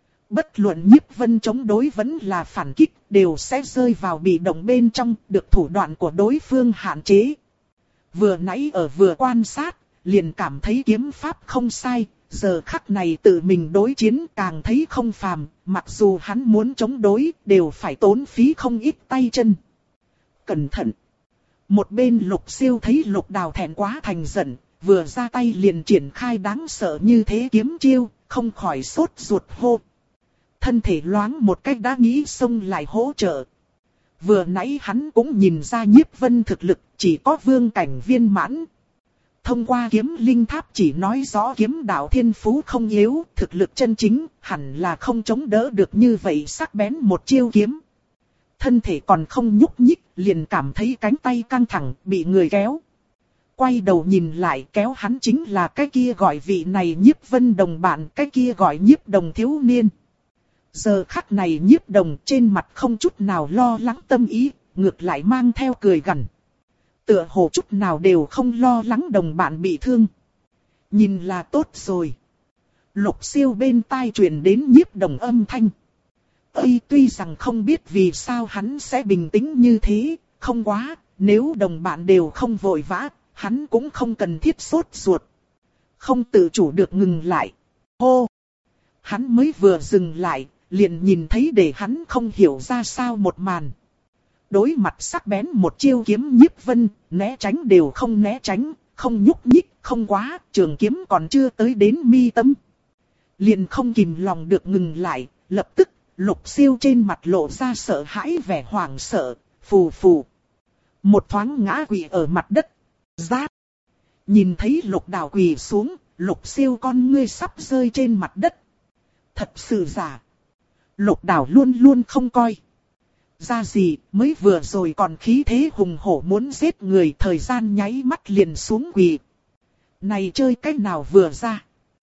Bất luận Nhiếp Vân chống đối vẫn là phản kích đều sẽ rơi vào bị động bên trong, được thủ đoạn của đối phương hạn chế. Vừa nãy ở vừa quan sát, liền cảm thấy kiếm pháp không sai, giờ khắc này tự mình đối chiến càng thấy không phàm, mặc dù hắn muốn chống đối đều phải tốn phí không ít tay chân. Cẩn thận! Một bên Lục Siêu thấy Lục Đào thẹn quá thành giận, vừa ra tay liền triển khai đáng sợ như thế kiếm chiêu, không khỏi sốt ruột hô. Thân thể loáng một cách đã nghĩ xông lại hỗ trợ. Vừa nãy hắn cũng nhìn ra Nhiếp Vân thực lực chỉ có vương cảnh viên mãn. Thông qua kiếm linh tháp chỉ nói rõ kiếm đạo thiên phú không yếu, thực lực chân chính hẳn là không chống đỡ được như vậy sắc bén một chiêu kiếm. Thân thể còn không nhúc nhích, liền cảm thấy cánh tay căng thẳng, bị người kéo. Quay đầu nhìn lại, kéo hắn chính là cái kia gọi vị này Nhiếp Vân đồng bạn, cái kia gọi Nhiếp Đồng thiếu niên. Giờ khắc này Nhiếp Đồng trên mặt không chút nào lo lắng tâm ý, ngược lại mang theo cười gằn. Tựa hồ chút nào đều không lo lắng đồng bạn bị thương. Nhìn là tốt rồi. Lục Siêu bên tai truyền đến Nhiếp Đồng âm thanh. Ây, tuy rằng không biết vì sao hắn sẽ bình tĩnh như thế, không quá, nếu đồng bạn đều không vội vã, hắn cũng không cần thiết sốt ruột. Không tự chủ được ngừng lại. Hô! Hắn mới vừa dừng lại, liền nhìn thấy để hắn không hiểu ra sao một màn. Đối mặt sắc bén một chiêu kiếm Nhiếp Vân, né tránh đều không né tránh, không nhúc nhích, không quá, trường kiếm còn chưa tới đến mi tâm. Liền không kìm lòng được ngừng lại, lập tức, Lục Siêu trên mặt lộ ra sợ hãi vẻ hoảng sợ, phù phù. Một thoáng ngã quỵ ở mặt đất. Rát! Nhìn thấy Lục Đào quỳ xuống, Lục Siêu con ngươi sắp rơi trên mặt đất. Thật sự giả. Lục Đào luôn luôn không coi ra gì, mới vừa rồi còn khí thế hùng hổ muốn giết người, thời gian nháy mắt liền xuống quỳ. Này chơi cách nào vừa ra.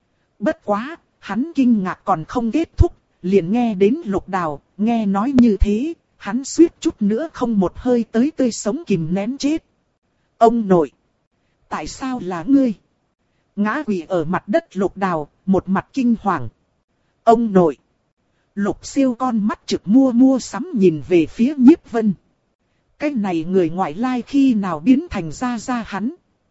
Bất quá, hắn kinh ngạc còn không kết thúc, liền nghe đến Lục Đào, nghe nói như thế, hắn suýt chút nữa không một hơi tới tươi sống kìm nén chết. Ông nội! Tại sao là ngươi? Ngã quỵ ở mặt đất Lục Đào, một mặt kinh hoàng. Ông nội! Lục Siêu con mắt trực mua mua sắm nhìn về phía Nhiếp Vân. Cái này người ngoại lai khi nào biến thành ra ra hắn?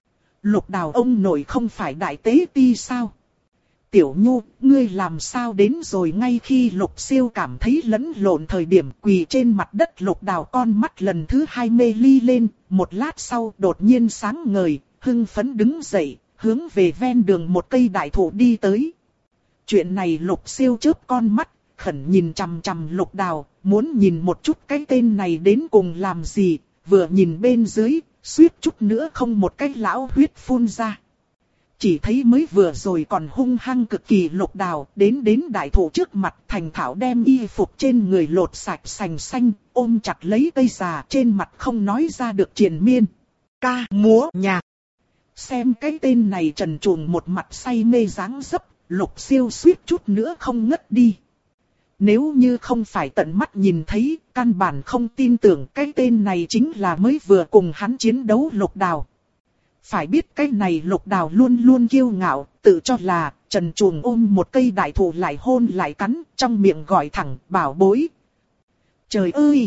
Lục Đào ông nội không phải đại tế ti sao? Tiểu Nhu, ngươi làm sao đến rồi? Ngay khi Lục Siêu cảm thấy lẫn lộn thời điểm, quỳ trên mặt đất Lục Đào con mắt lần thứ hai mê ly lên, một lát sau đột nhiên sáng ngời, hưng phấn đứng dậy, hướng về ven đường một cây đại thụ đi tới. Chuyện này Lục Siêu chớp con mắt, khẩn nhìn chằm chằm Lục Đào, muốn nhìn một chút cái tên này đến cùng làm gì, vừa nhìn bên dưới, suýt chút nữa không một cái lão huyết phun ra. Chỉ thấy mới vừa rồi còn hung hăng cực kỳ Lục Đào, đến đến đại thụ trước mặt thành thạo đem y phục trên người lột sạch sành xanh, ôm chặt lấy cây già, trên mặt không nói ra được triền miên. Ca, múa, nhạc. Xem cái tên này trần truồng một mặt say mê dáng dấp, Lục Siêu suýt chút nữa không ngất đi. Nếu như không phải tận mắt nhìn thấy, căn bản không tin tưởng cái tên này chính là mới vừa cùng hắn chiến đấu Lục Đào. Phải biết cái này Lục Đào luôn luôn kiêu ngạo, tự cho là trần truồng ôm một cây đại thụ lại hôn lại cắn, trong miệng gọi thẳng bảo bối. Trời ơi!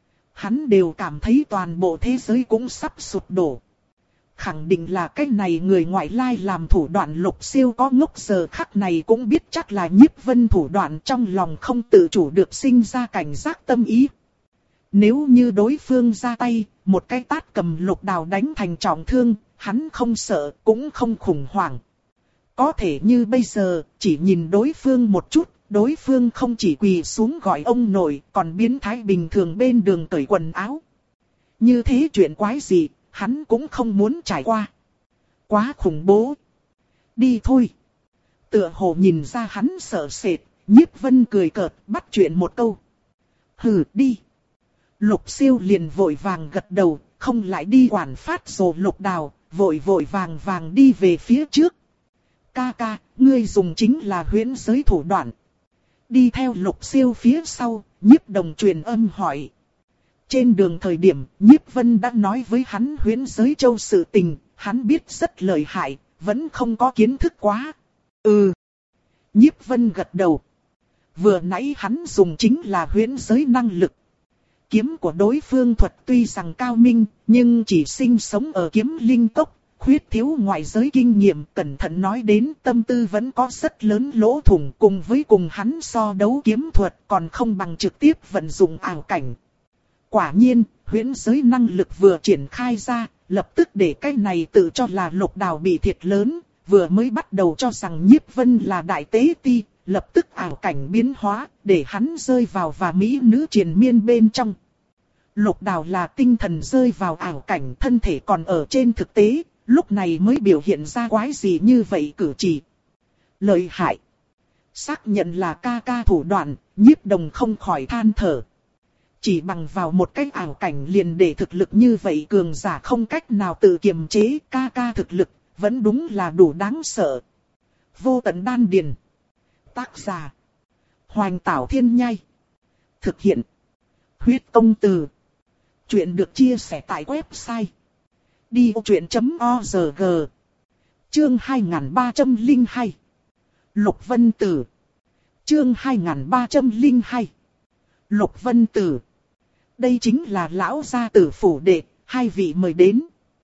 Hắn đều cảm thấy toàn bộ thế giới cũng sắp sụp đổ. Khẳng định là cái này người ngoại lai làm thủ đoạn Lục Siêu có ngốc giờ khắc này cũng biết chắc là Nhiếp Vân thủ đoạn, trong lòng không tự chủ được sinh ra cảnh giác tâm ý. Nếu như đối phương ra tay, một cái tát cầm Lục Đào đánh thành trọng thương, hắn không sợ cũng không khủng hoảng. Có thể như bây giờ, chỉ nhìn đối phương một chút, đối phương không chỉ quỳ xuống gọi ông nội, còn biến thái bình thường bên đường cởi quần áo. Như thế chuyện quái gì, hắn cũng không muốn trải qua. Quá khủng bố. Đi thôi. Tựa hồ nhìn ra hắn sợ sệt, Nhiếp Vân cười cợt bắt chuyện một câu. Hừ, đi. Lục Siêu liền vội vàng gật đầu, không lại đi quản phát rồ Lục Đào, vội vội vàng vàng đi về phía trước. Ca ca, ngươi dùng chính là huyễn giới thủ đoạn. Đi theo Lục Siêu phía sau, Nhiếp Đồng truyền âm hỏi. Trên đường thời điểm, Nhiếp Vân đã nói với hắn huyễn giới châu sự tình, hắn biết rất lợi hại, vẫn không có kiến thức quá. Ừ. Nhiếp Vân gật đầu. Vừa nãy hắn dùng chính là huyễn giới năng lực. Kiếm của đối phương thuật tuy rằng cao minh, nhưng chỉ sinh sống ở kiếm linh tốc, khuyết thiếu ngoại giới kinh nghiệm. Cẩn thận nói đến tâm tư vẫn có rất lớn lỗ thủng, cùng với cùng hắn so đấu kiếm thuật còn không bằng trực tiếp vận dụng ảo cảnh. Quả nhiên, huyễn giới năng lực vừa triển khai ra, lập tức để cái này tự cho là Lục Đào bị thiệt lớn, vừa mới bắt đầu cho rằng Nhiếp Vân là đại tế ti, lập tức ảo cảnh biến hóa, để hắn rơi vào và mỹ nữ triền miên bên trong. Lục Đào là tinh thần rơi vào ảo cảnh, thân thể còn ở trên thực tế, lúc này mới biểu hiện ra quái gì như vậy cử chỉ. Lợi hại. Xác nhận là ca ca thủ đoạn, Nhiếp Đồng không khỏi than thở. Chỉ bằng vào một cái ảo cảnh liền để thực lực như vậy cường giả không cách nào tự kiềm chế, ca ca thực lực, vẫn đúng là đủ đáng sợ. Vô tận đan điền. Tác giả. Hoành Tảo Thiên Nhai. Thực hiện. Huyết Công Từ. Chuyện được chia sẻ tại website. đi ô chuyện chấm org. Chương hai nghìn ba trăm lẻ hai. Lục Vân Tử. Chương hai nghìn ba trăm lẻ hai. Lục Vân Tử. Đây chính là lão gia tử phủ đệ, hai vị mời đến.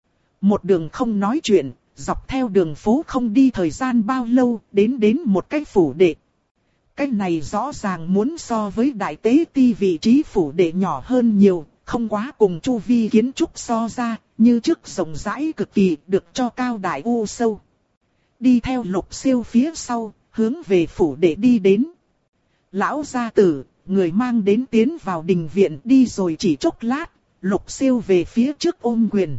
Một đường không nói chuyện, dọc theo đường phố không đi thời gian bao lâu, đến đến một cái phủ đệ. Cái này rõ ràng muốn so với đại tế ti vị trí phủ đệ nhỏ hơn nhiều, không quá cùng chu vi kiến trúc so ra, như trước rộng rãi cực kỳ, được cho cao đại u sâu. Đi theo Lục Siêu phía sau, hướng về phủ đệ đi đến. Lão gia tử, người mang đến tiến vào đình viện, đi rồi chỉ chốc lát, Lục Siêu về phía trước ôm quyền.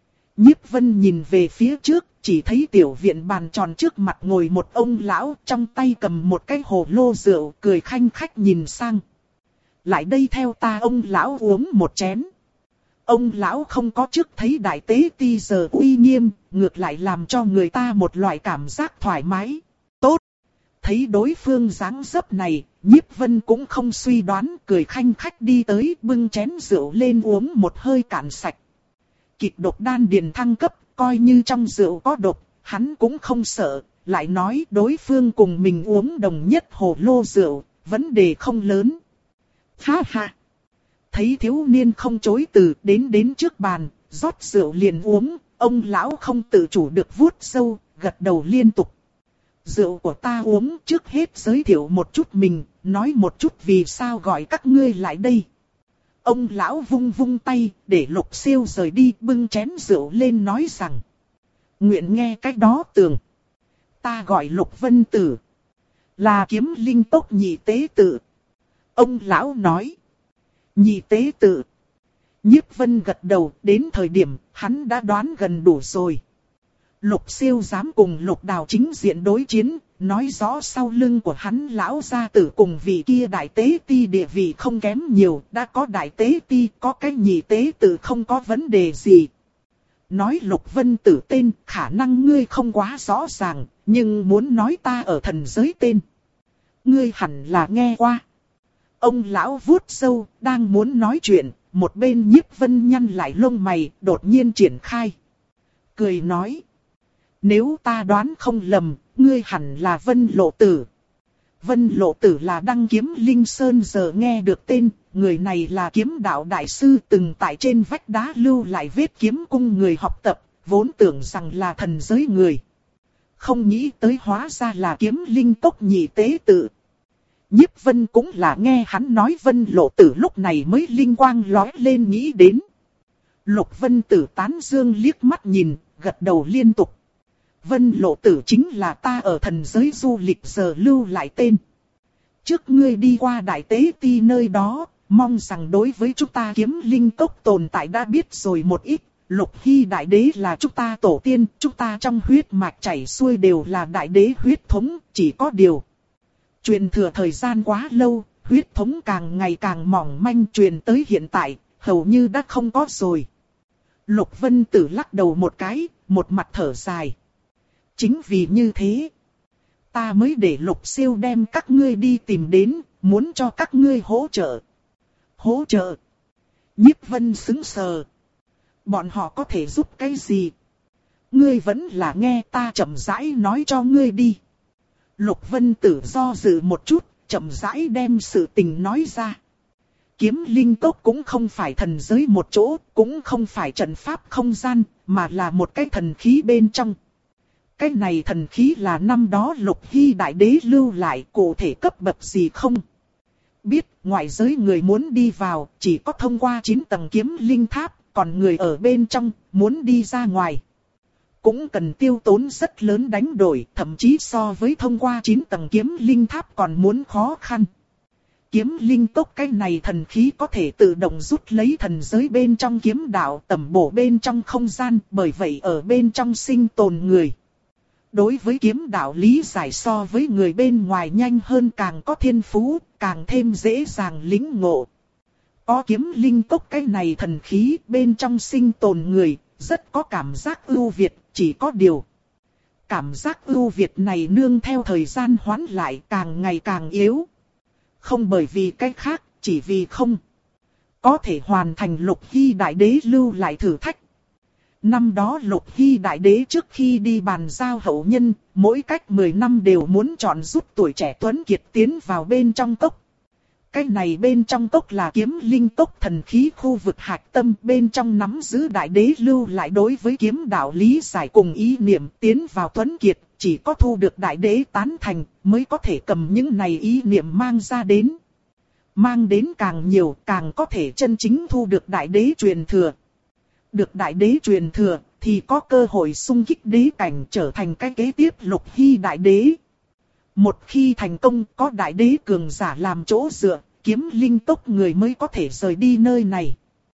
Nhiếp Vân nhìn về phía trước, chỉ thấy tiểu viện bàn tròn trước mặt ngồi một ông lão, trong tay cầm một cái hồ lô rượu, cười khanh khách nhìn sang. Lại đây theo ta, ông lão uống một chén. Ông lão không có trước thấy đại tế ti giờ uy nghiêm, ngược lại làm cho người ta một loại cảm giác thoải mái. Tốt! Thấy đối phương dáng dấp này, Nhiếp Vân cũng không suy đoán, cười khanh khách đi tới, bưng chén rượu lên uống một hơi cạn sạch. Kịch độc đan điền thăng cấp, coi như trong rượu có độc, hắn cũng không sợ, lại nói đối phương cùng mình uống đồng nhất hồ lô rượu, vấn đề không lớn. Ha ha! Thấy thiếu niên không chối từ, đến đến trước bàn, rót rượu liền uống, ông lão không tự chủ được vuốt sâu, gật đầu liên tục. Rượu của ta uống, trước hết giới thiệu một chút mình, nói một chút vì sao gọi các ngươi lại đây. Ông lão vung vung tay, để Lục Siêu rời đi, bưng chén rượu lên nói rằng. Nguyện nghe cách đó tường. Ta gọi Lục Vân Tử. Là kiếm linh tốc nhị tế tự. Ông lão nói. Nhị tế tự. Nhiếp Vân gật đầu, đến thời điểm, hắn đã đoán gần đủ rồi. Lục Siêu dám cùng Lục Đào chính diện đối chiến, nói rõ sau lưng của hắn lão gia tử cùng vị kia đại tế ti địa vị không kém nhiều, đã có đại tế ti, có cái nhị tế tử không có vấn đề gì. Nói Lục Vân Tử tên, khả năng ngươi không quá rõ ràng, nhưng muốn nói ta ở thần giới tên. Ngươi hẳn là nghe qua. Ông lão vuốt râu, đang muốn nói chuyện, một bên Nhiếp Vân nhăn lại lông mày, đột nhiên triển khai. Cười nói. Nếu ta đoán không lầm, ngươi hẳn là Vân Lộ Tử. Vân Lộ Tử là Đăng Kiếm Linh Sơn giờ nghe được tên, người này là kiếm đạo đại sư từng tại trên vách đá lưu lại vết kiếm cung người học tập, vốn tưởng rằng là thần giới người. Không nghĩ tới hóa ra là Kiếm Linh Cốc nhị tế tự. Nhiếp Vân cũng là nghe hắn nói Vân Lộ Tử lúc này mới linh quang lóe lên nghĩ đến. Lục Vân Tử tán dương liếc mắt nhìn, gật đầu liên tục. Vân Lộ Tử chính là ta ở thần giới du lịch giờ lưu lại tên. Trước ngươi đi qua Đại Tế Ti nơi đó, mong rằng đối với chúng ta Kiếm Linh Cốc tồn tại đã biết rồi một ít. Lục Hy Đại Đế là chúng ta tổ tiên, chúng ta trong huyết mạch chảy xuôi đều là Đại Đế huyết thống, chỉ có điều. Truyền thừa thời gian quá lâu, huyết thống càng ngày càng mỏng manh truyền tới hiện tại, hầu như đã không có rồi. Lục Vân Tử lắc đầu một cái, một mặt thở dài. Chính vì như thế, ta mới để Lục Siêu đem các ngươi đi tìm đến, muốn cho các ngươi hỗ trợ. Hỗ trợ? Nhiếp Vân sững sờ. Bọn họ có thể giúp cái gì? Ngươi vẫn là nghe ta chậm rãi nói cho ngươi đi. Lục Vân Tử do dự một chút, chậm rãi đem sự tình nói ra. Kiếm Linh Cốc cũng không phải thần giới một chỗ, cũng không phải trận pháp không gian, mà là một cái thần khí bên trong. Cái này thần khí là năm đó Lục Hy Đại Đế lưu lại, cụ thể cấp bậc gì không? Biết, ngoại giới người muốn đi vào, chỉ có thông qua chín tầng kiếm linh tháp, còn người ở bên trong, muốn đi ra ngoài. Cũng cần tiêu tốn rất lớn đánh đổi, thậm chí so với thông qua chín tầng kiếm linh tháp còn muốn khó khăn. Kiếm linh cốc cái này thần khí có thể tự động rút lấy thần giới bên trong kiếm đạo tẩm bổ bên trong không gian, bởi vậy ở bên trong sinh tồn người. Đối với kiếm đạo lý giải so với người bên ngoài nhanh hơn, càng có thiên phú, càng thêm dễ dàng lĩnh ngộ. Có kiếm linh cốc cái này thần khí bên trong sinh tồn người, rất có cảm giác ưu việt, chỉ có điều. Cảm giác ưu việt này nương theo thời gian hoán lại càng ngày càng yếu. Không bởi vì cái khác, chỉ vì không có thể hoàn thành Lục Hy Đại Đế lưu lại thử thách. Năm đó Lục Hy Đại Đế trước khi đi bàn giao hậu nhân, mỗi cách mười năm đều muốn chọn giúp tuổi trẻ tuấn kiệt tiến vào bên trong cốc. Cái này bên trong cốc là Kiếm Linh Cốc thần khí khu vực hạch tâm, bên trong nắm giữ Đại Đế lưu lại đối với kiếm đạo lý giải cùng ý niệm, tiến vào tuấn kiệt, chỉ có thu được Đại Đế tán thành mới có thể cầm những này ý niệm mang ra đến. Mang đến càng nhiều càng có thể chân chính thu được Đại Đế truyền thừa. Được Đại Đế truyền thừa thì có cơ hội xung kích đế cảnh, trở thành cái kế tiếp Lục Hy Đại Đế. Một khi thành công, có Đại Đế cường giả làm chỗ dựa, Kiếm Linh Cốc người mới có thể rời đi nơi này.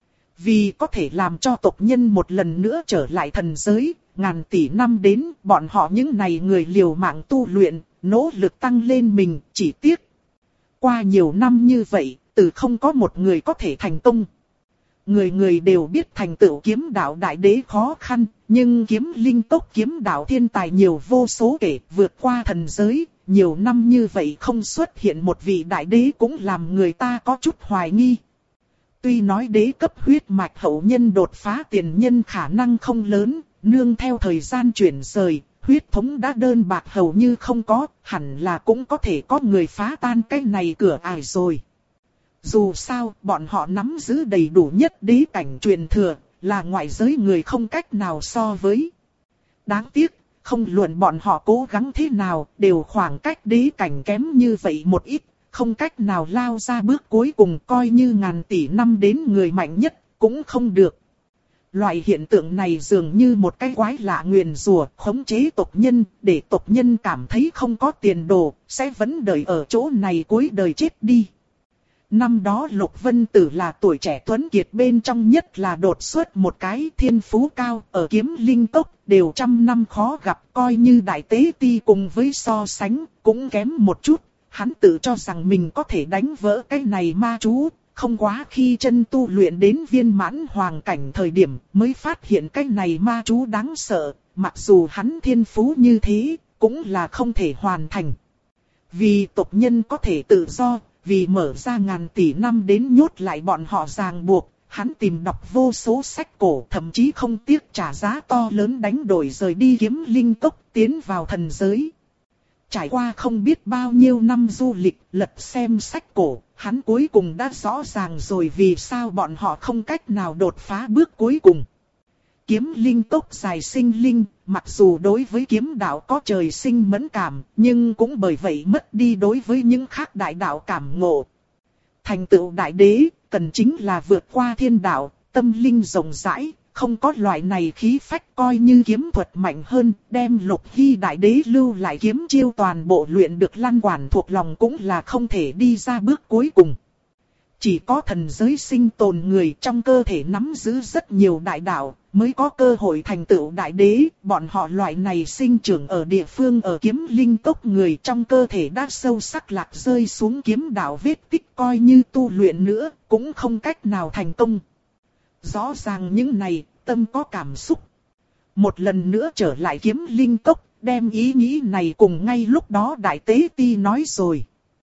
Vì có thể làm cho tộc nhân một lần nữa trở lại thần giới, ngàn tỷ năm đến, bọn họ những này người liều mạng tu luyện, nỗ lực tăng lên mình, chỉ tiếc. Qua nhiều năm như vậy, từ không có một người có thể thành công. Người người đều biết thành tựu kiếm đạo Đại Đế khó khăn, nhưng Kiếm Linh Cốc kiếm đạo thiên tài nhiều vô số kể, vượt qua thần giới. Nhiều năm như vậy không xuất hiện một vị Đại Đế cũng làm người ta có chút hoài nghi. Tuy nói đế cấp huyết mạch hậu nhân đột phá tiền nhân khả năng không lớn, nương theo thời gian chuyển rời, huyết thống đã đơn bạc hầu như không có, hẳn là cũng có thể có người phá tan cái này cửa ải rồi. Dù sao, bọn họ nắm giữ đầy đủ nhất đế cảnh truyền thừa, là ngoại giới người không cách nào so với. Đáng tiếc, không luận bọn họ cố gắng thế nào, đều khoảng cách đế cảnh kém như vậy một ít, không cách nào lao ra bước cuối cùng, coi như ngàn tỷ năm đến người mạnh nhất, cũng không được. Loại hiện tượng này dường như một cái quái lạ nguyền rủa, khống chế tộc nhân, để tộc nhân cảm thấy không có tiền đồ, sẽ vẫn đợi ở chỗ này cuối đời chết đi. Năm đó Lục Vân Tử là tuổi trẻ tuấn kiệt bên trong nhất là đột xuất một cái, thiên phú cao, ở Kiếm Linh Cốc đều trăm năm khó gặp, coi như Đại Tế Ti cùng với so sánh, cũng kém một chút. Hắn tự cho rằng mình có thể đánh vỡ cái này ma chú, không quá khi chân tu luyện đến viên mãn hoàng cảnh thời điểm mới phát hiện cái này ma chú đáng sợ, mặc dù hắn thiên phú như thế, cũng là không thể hoàn thành. Vì tộc nhân có thể tự do, vì mở ra ngàn tỷ năm đến nhốt lại bọn họ ràng buộc, hắn tìm đọc vô số sách cổ, thậm chí không tiếc trả giá to lớn đánh đổi rời đi kiếm linh cốc tiến vào thần giới. Trải qua không biết bao nhiêu năm du lịch, lật xem sách cổ, hắn cuối cùng đã rõ ràng rồi vì sao bọn họ không cách nào đột phá bước cuối cùng. Kiếm linh cốc dài sinh linh, mặc dù đối với kiếm đạo có trời sinh mẫn cảm, nhưng cũng bởi vậy mất đi đối với những khác đại đạo cảm ngộ. Thành tựu đại đế, cần chính là vượt qua thiên đạo, tâm linh rộng rãi, không có loại này khí phách coi như kiếm thuật mạnh hơn, đem Lục Hy đại đế lưu lại kiếm chiêu toàn bộ luyện được lăn quản thuộc lòng cũng là không thể đi ra bước cuối cùng. Chỉ có thần giới sinh tồn người trong cơ thể nắm giữ rất nhiều đại đạo, mới có cơ hội thành tựu đại đế, bọn họ loại này sinh trưởng ở địa phương ở kiếm linh cốc người trong cơ thể đã sâu sắc lạc rơi xuống kiếm đạo vết tích coi như tu luyện nữa, cũng không cách nào thành công. Rõ ràng những này, tâm có cảm xúc. Một lần nữa trở lại kiếm linh cốc, đem ý nghĩ này cùng ngay lúc đó đại tế ti nói rồi.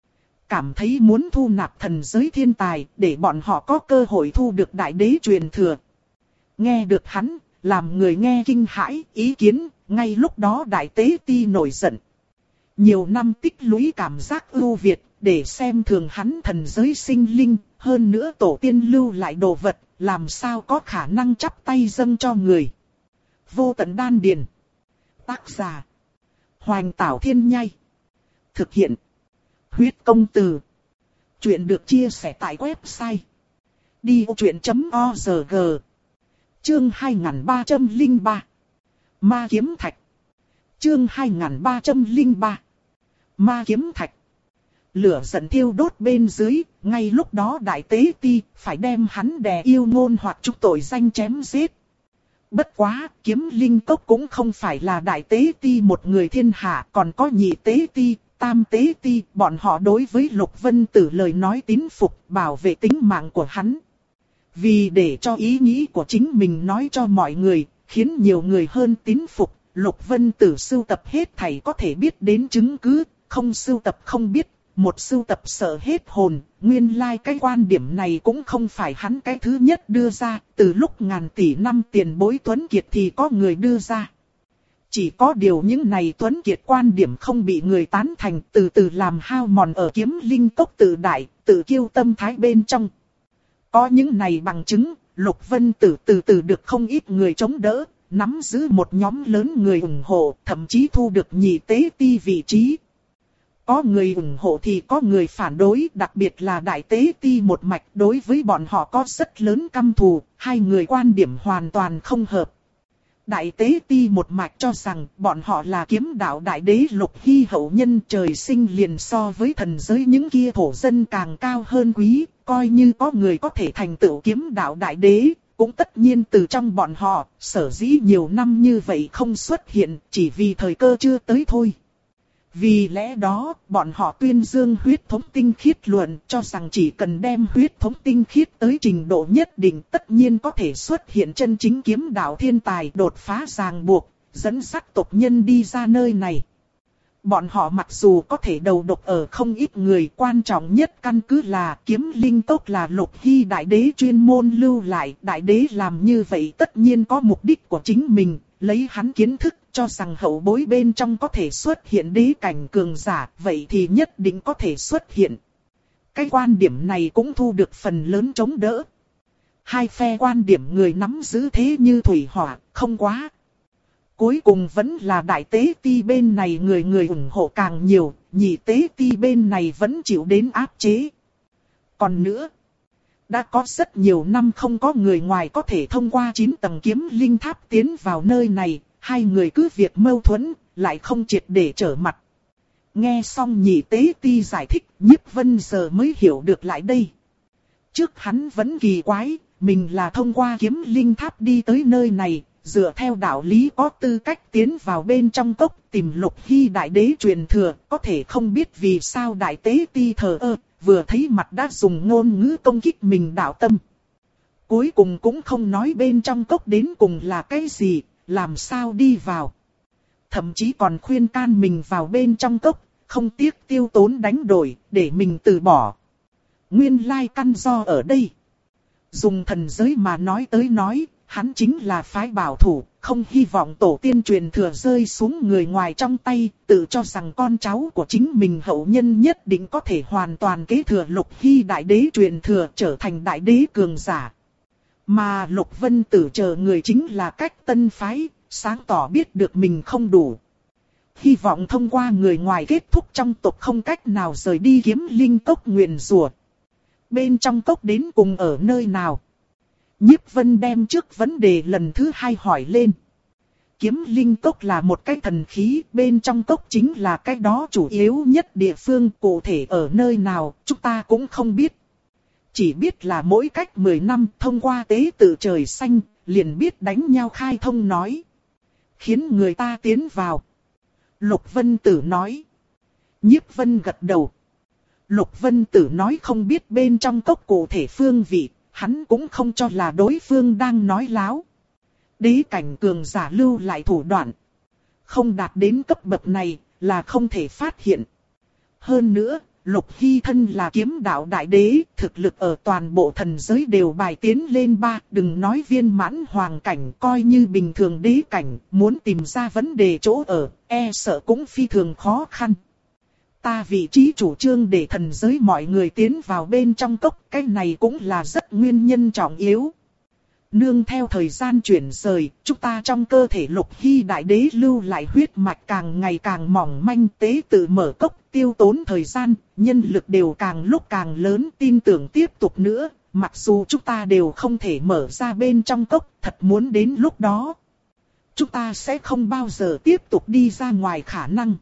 Cảm thấy muốn thu nạp thần giới thiên tài, để bọn họ có cơ hội thu được đại đế truyền thừa. Nghe được hắn, làm người nghe kinh hãi, ý kiến, ngay lúc đó đại tế ti nổi giận. Nhiều năm tích lũy cảm giác ưu việt, để xem thường hắn thần giới sinh linh, hơn nữa tổ tiên lưu lại đồ vật, làm sao có khả năng chắp tay dâng cho người. Vô tận đan điền. Tác giả. Hoành Tảo Thiên Nhai. Thực hiện. Huyết công từ. Chuyện được chia sẻ tại website. đi ô chuyện chấm org. Chương hai nghìn ba trăm lẻ ba. Ma kiếm thạch. Chương hai nghìn ba trăm lẻ ba. Ma kiếm thạch. Lửa giận thiêu đốt bên dưới, ngay lúc đó đại tế ti phải đem hắn đè yêu ngôn hoặc trục tội danh chém giết. Bất quá, kiếm linh cốc cũng không phải là đại tế ti một người thiên hạ, còn có nhị tế ti, tam tế ti, bọn họ đối với Lục Vân Tử lời nói tín phục, bảo vệ tính mạng của hắn. Vì để cho ý nghĩ của chính mình nói cho mọi người, khiến nhiều người hơn tín phục, Lục Vân Tử sưu tập hết thảy có thể biết đến chứng cứ, không sưu tập không biết, một sưu tập sợ hết hồn. Nguyên lai like cái quan điểm này cũng không phải hắn cái thứ nhất đưa ra, từ lúc ngàn tỷ năm tiền bối Tuấn Kiệt thì có người đưa ra. Chỉ có điều những này Tuấn Kiệt quan điểm không bị người tán thành, từ từ làm hao mòn ở kiếm linh cốc tự đại, tự kiêu tâm thái bên trong. Có những này bằng chứng, Lục Vân Tử từ từ được không ít người chống đỡ, nắm giữ một nhóm lớn người ủng hộ, thậm chí thu được nhị tế ti vị trí. Có người ủng hộ thì có người phản đối, đặc biệt là đại tế ti một mạch đối với bọn họ có rất lớn căm thù, hai người quan điểm hoàn toàn không hợp. Đại tế ti một mạch cho rằng bọn họ là kiếm đạo đại đế Lục Hy hậu nhân, trời sinh liền so với thần giới những kia thổ dân càng cao hơn quý, coi như có người có thể thành tựu kiếm đạo đại đế, cũng tất nhiên từ trong bọn họ, sở dĩ nhiều năm như vậy không xuất hiện, chỉ vì thời cơ chưa tới thôi. Vì lẽ đó, bọn họ tuyên dương huyết thống tinh khiết luận, cho rằng chỉ cần đem huyết thống tinh khiết tới trình độ nhất định tất nhiên có thể xuất hiện chân chính kiếm đạo thiên tài, đột phá ràng buộc, dẫn dắt tộc nhân đi ra nơi này. Bọn họ mặc dù có thể đầu độc ở không ít người, quan trọng nhất căn cứ là kiếm linh cốc là Lục Hy đại đế chuyên môn lưu lại, đại đế làm như vậy tất nhiên có mục đích của chính mình, lấy hắn kiến thức cho rằng hậu bối bên trong có thể xuất hiện đế cảnh cường giả, vậy thì nhất định có thể xuất hiện. Cái quan điểm này cũng thu được phần lớn chống đỡ. Hai phe quan điểm người nắm giữ thế như thủy hỏa, không quá. Cuối cùng vẫn là đại tế ti bên này người người ủng hộ càng nhiều, nhị tế ti bên này vẫn chịu đến áp chế. Còn nữa, đã có rất nhiều năm không có người ngoài có thể thông qua chín tầng kiếm linh tháp tiến vào nơi này, hai người cứ việc mâu thuẫn, lại không triệt để trở mặt. Nghe xong nhị tế ti giải thích, Nhiếp Vân giờ mới hiểu được lại đây. Trước hắn vẫn kỳ quái, mình là thông qua kiếm linh tháp đi tới nơi này, dựa theo đạo lý có tư cách tiến vào bên trong cốc tìm Lục Hy đại đế truyền thừa, có thể không biết vì sao đại tế ti thờ ơ, vừa thấy mặt đã dùng ngôn ngữ công kích mình đạo tâm. Cuối cùng cũng không nói bên trong cốc đến cùng là cái gì, làm sao đi vào. Thậm chí còn khuyên can mình vào bên trong cốc, không tiếc tiêu tốn đánh đổi, để mình từ bỏ. Nguyên lai căn do ở đây. Dùng thần giới mà nói tới nói, hắn chính là phái bảo thủ, không hy vọng tổ tiên truyền thừa rơi xuống người ngoài trong tay, tự cho rằng con cháu của chính mình hậu nhân nhất định có thể hoàn toàn kế thừa Lục Hy đại đế truyền thừa trở thành đại đế cường giả. Mà Lục Vân Tử chờ người chính là cách tân phái, sáng tỏ biết được mình không đủ. Hy vọng thông qua người ngoài kết thúc trong tộc không cách nào rời đi Kiếm Linh Cốc nguyền rủa. Bên trong cốc đến cùng ở nơi nào? Nhiếp Vân đem trước vấn đề lần thứ hai hỏi lên. Kiếm Linh Cốc là một cái thần khí, bên trong cốc chính là cái đó chủ yếu nhất địa phương, cụ thể ở nơi nào, chúng ta cũng không biết. Chỉ biết là mỗi cách mười năm thông qua tế tự trời xanh, liền biết đánh nhau khai thông nói. Khiến người ta tiến vào. Lục Vân Tử nói. Nhiếp Vân gật đầu. Lục Vân Tử nói không biết bên trong cốc cụ thể phương vị, hắn cũng không cho là đối phương đang nói láo. Đế cảnh cường giả lưu lại thủ đoạn. Không đạt đến cấp bậc này là không thể phát hiện. Hơn nữa, Lục Hy thân là kiếm đạo đại đế, thực lực ở toàn bộ thần giới đều bài tiến lên ba, đừng nói viên mãn hoàng cảnh, coi như bình thường đế cảnh, muốn tìm ra vấn đề chỗ ở, e sợ cũng phi thường khó khăn. Ta vị trí chủ trương để thần giới mọi người tiến vào bên trong cốc, cái này cũng là rất nguyên nhân trọng yếu. Nương theo thời gian chuyển rời, chúng ta trong cơ thể Lục Hy đại đế lưu lại huyết mạch càng ngày càng mỏng manh, tế tự mở cốc, tiêu tốn thời gian, nhân lực đều càng lúc càng lớn, tin tưởng tiếp tục nữa, mặc dù chúng ta đều không thể mở ra bên trong cốc, thật muốn đến lúc đó. Chúng ta sẽ không bao giờ tiếp tục đi ra ngoài khả năng.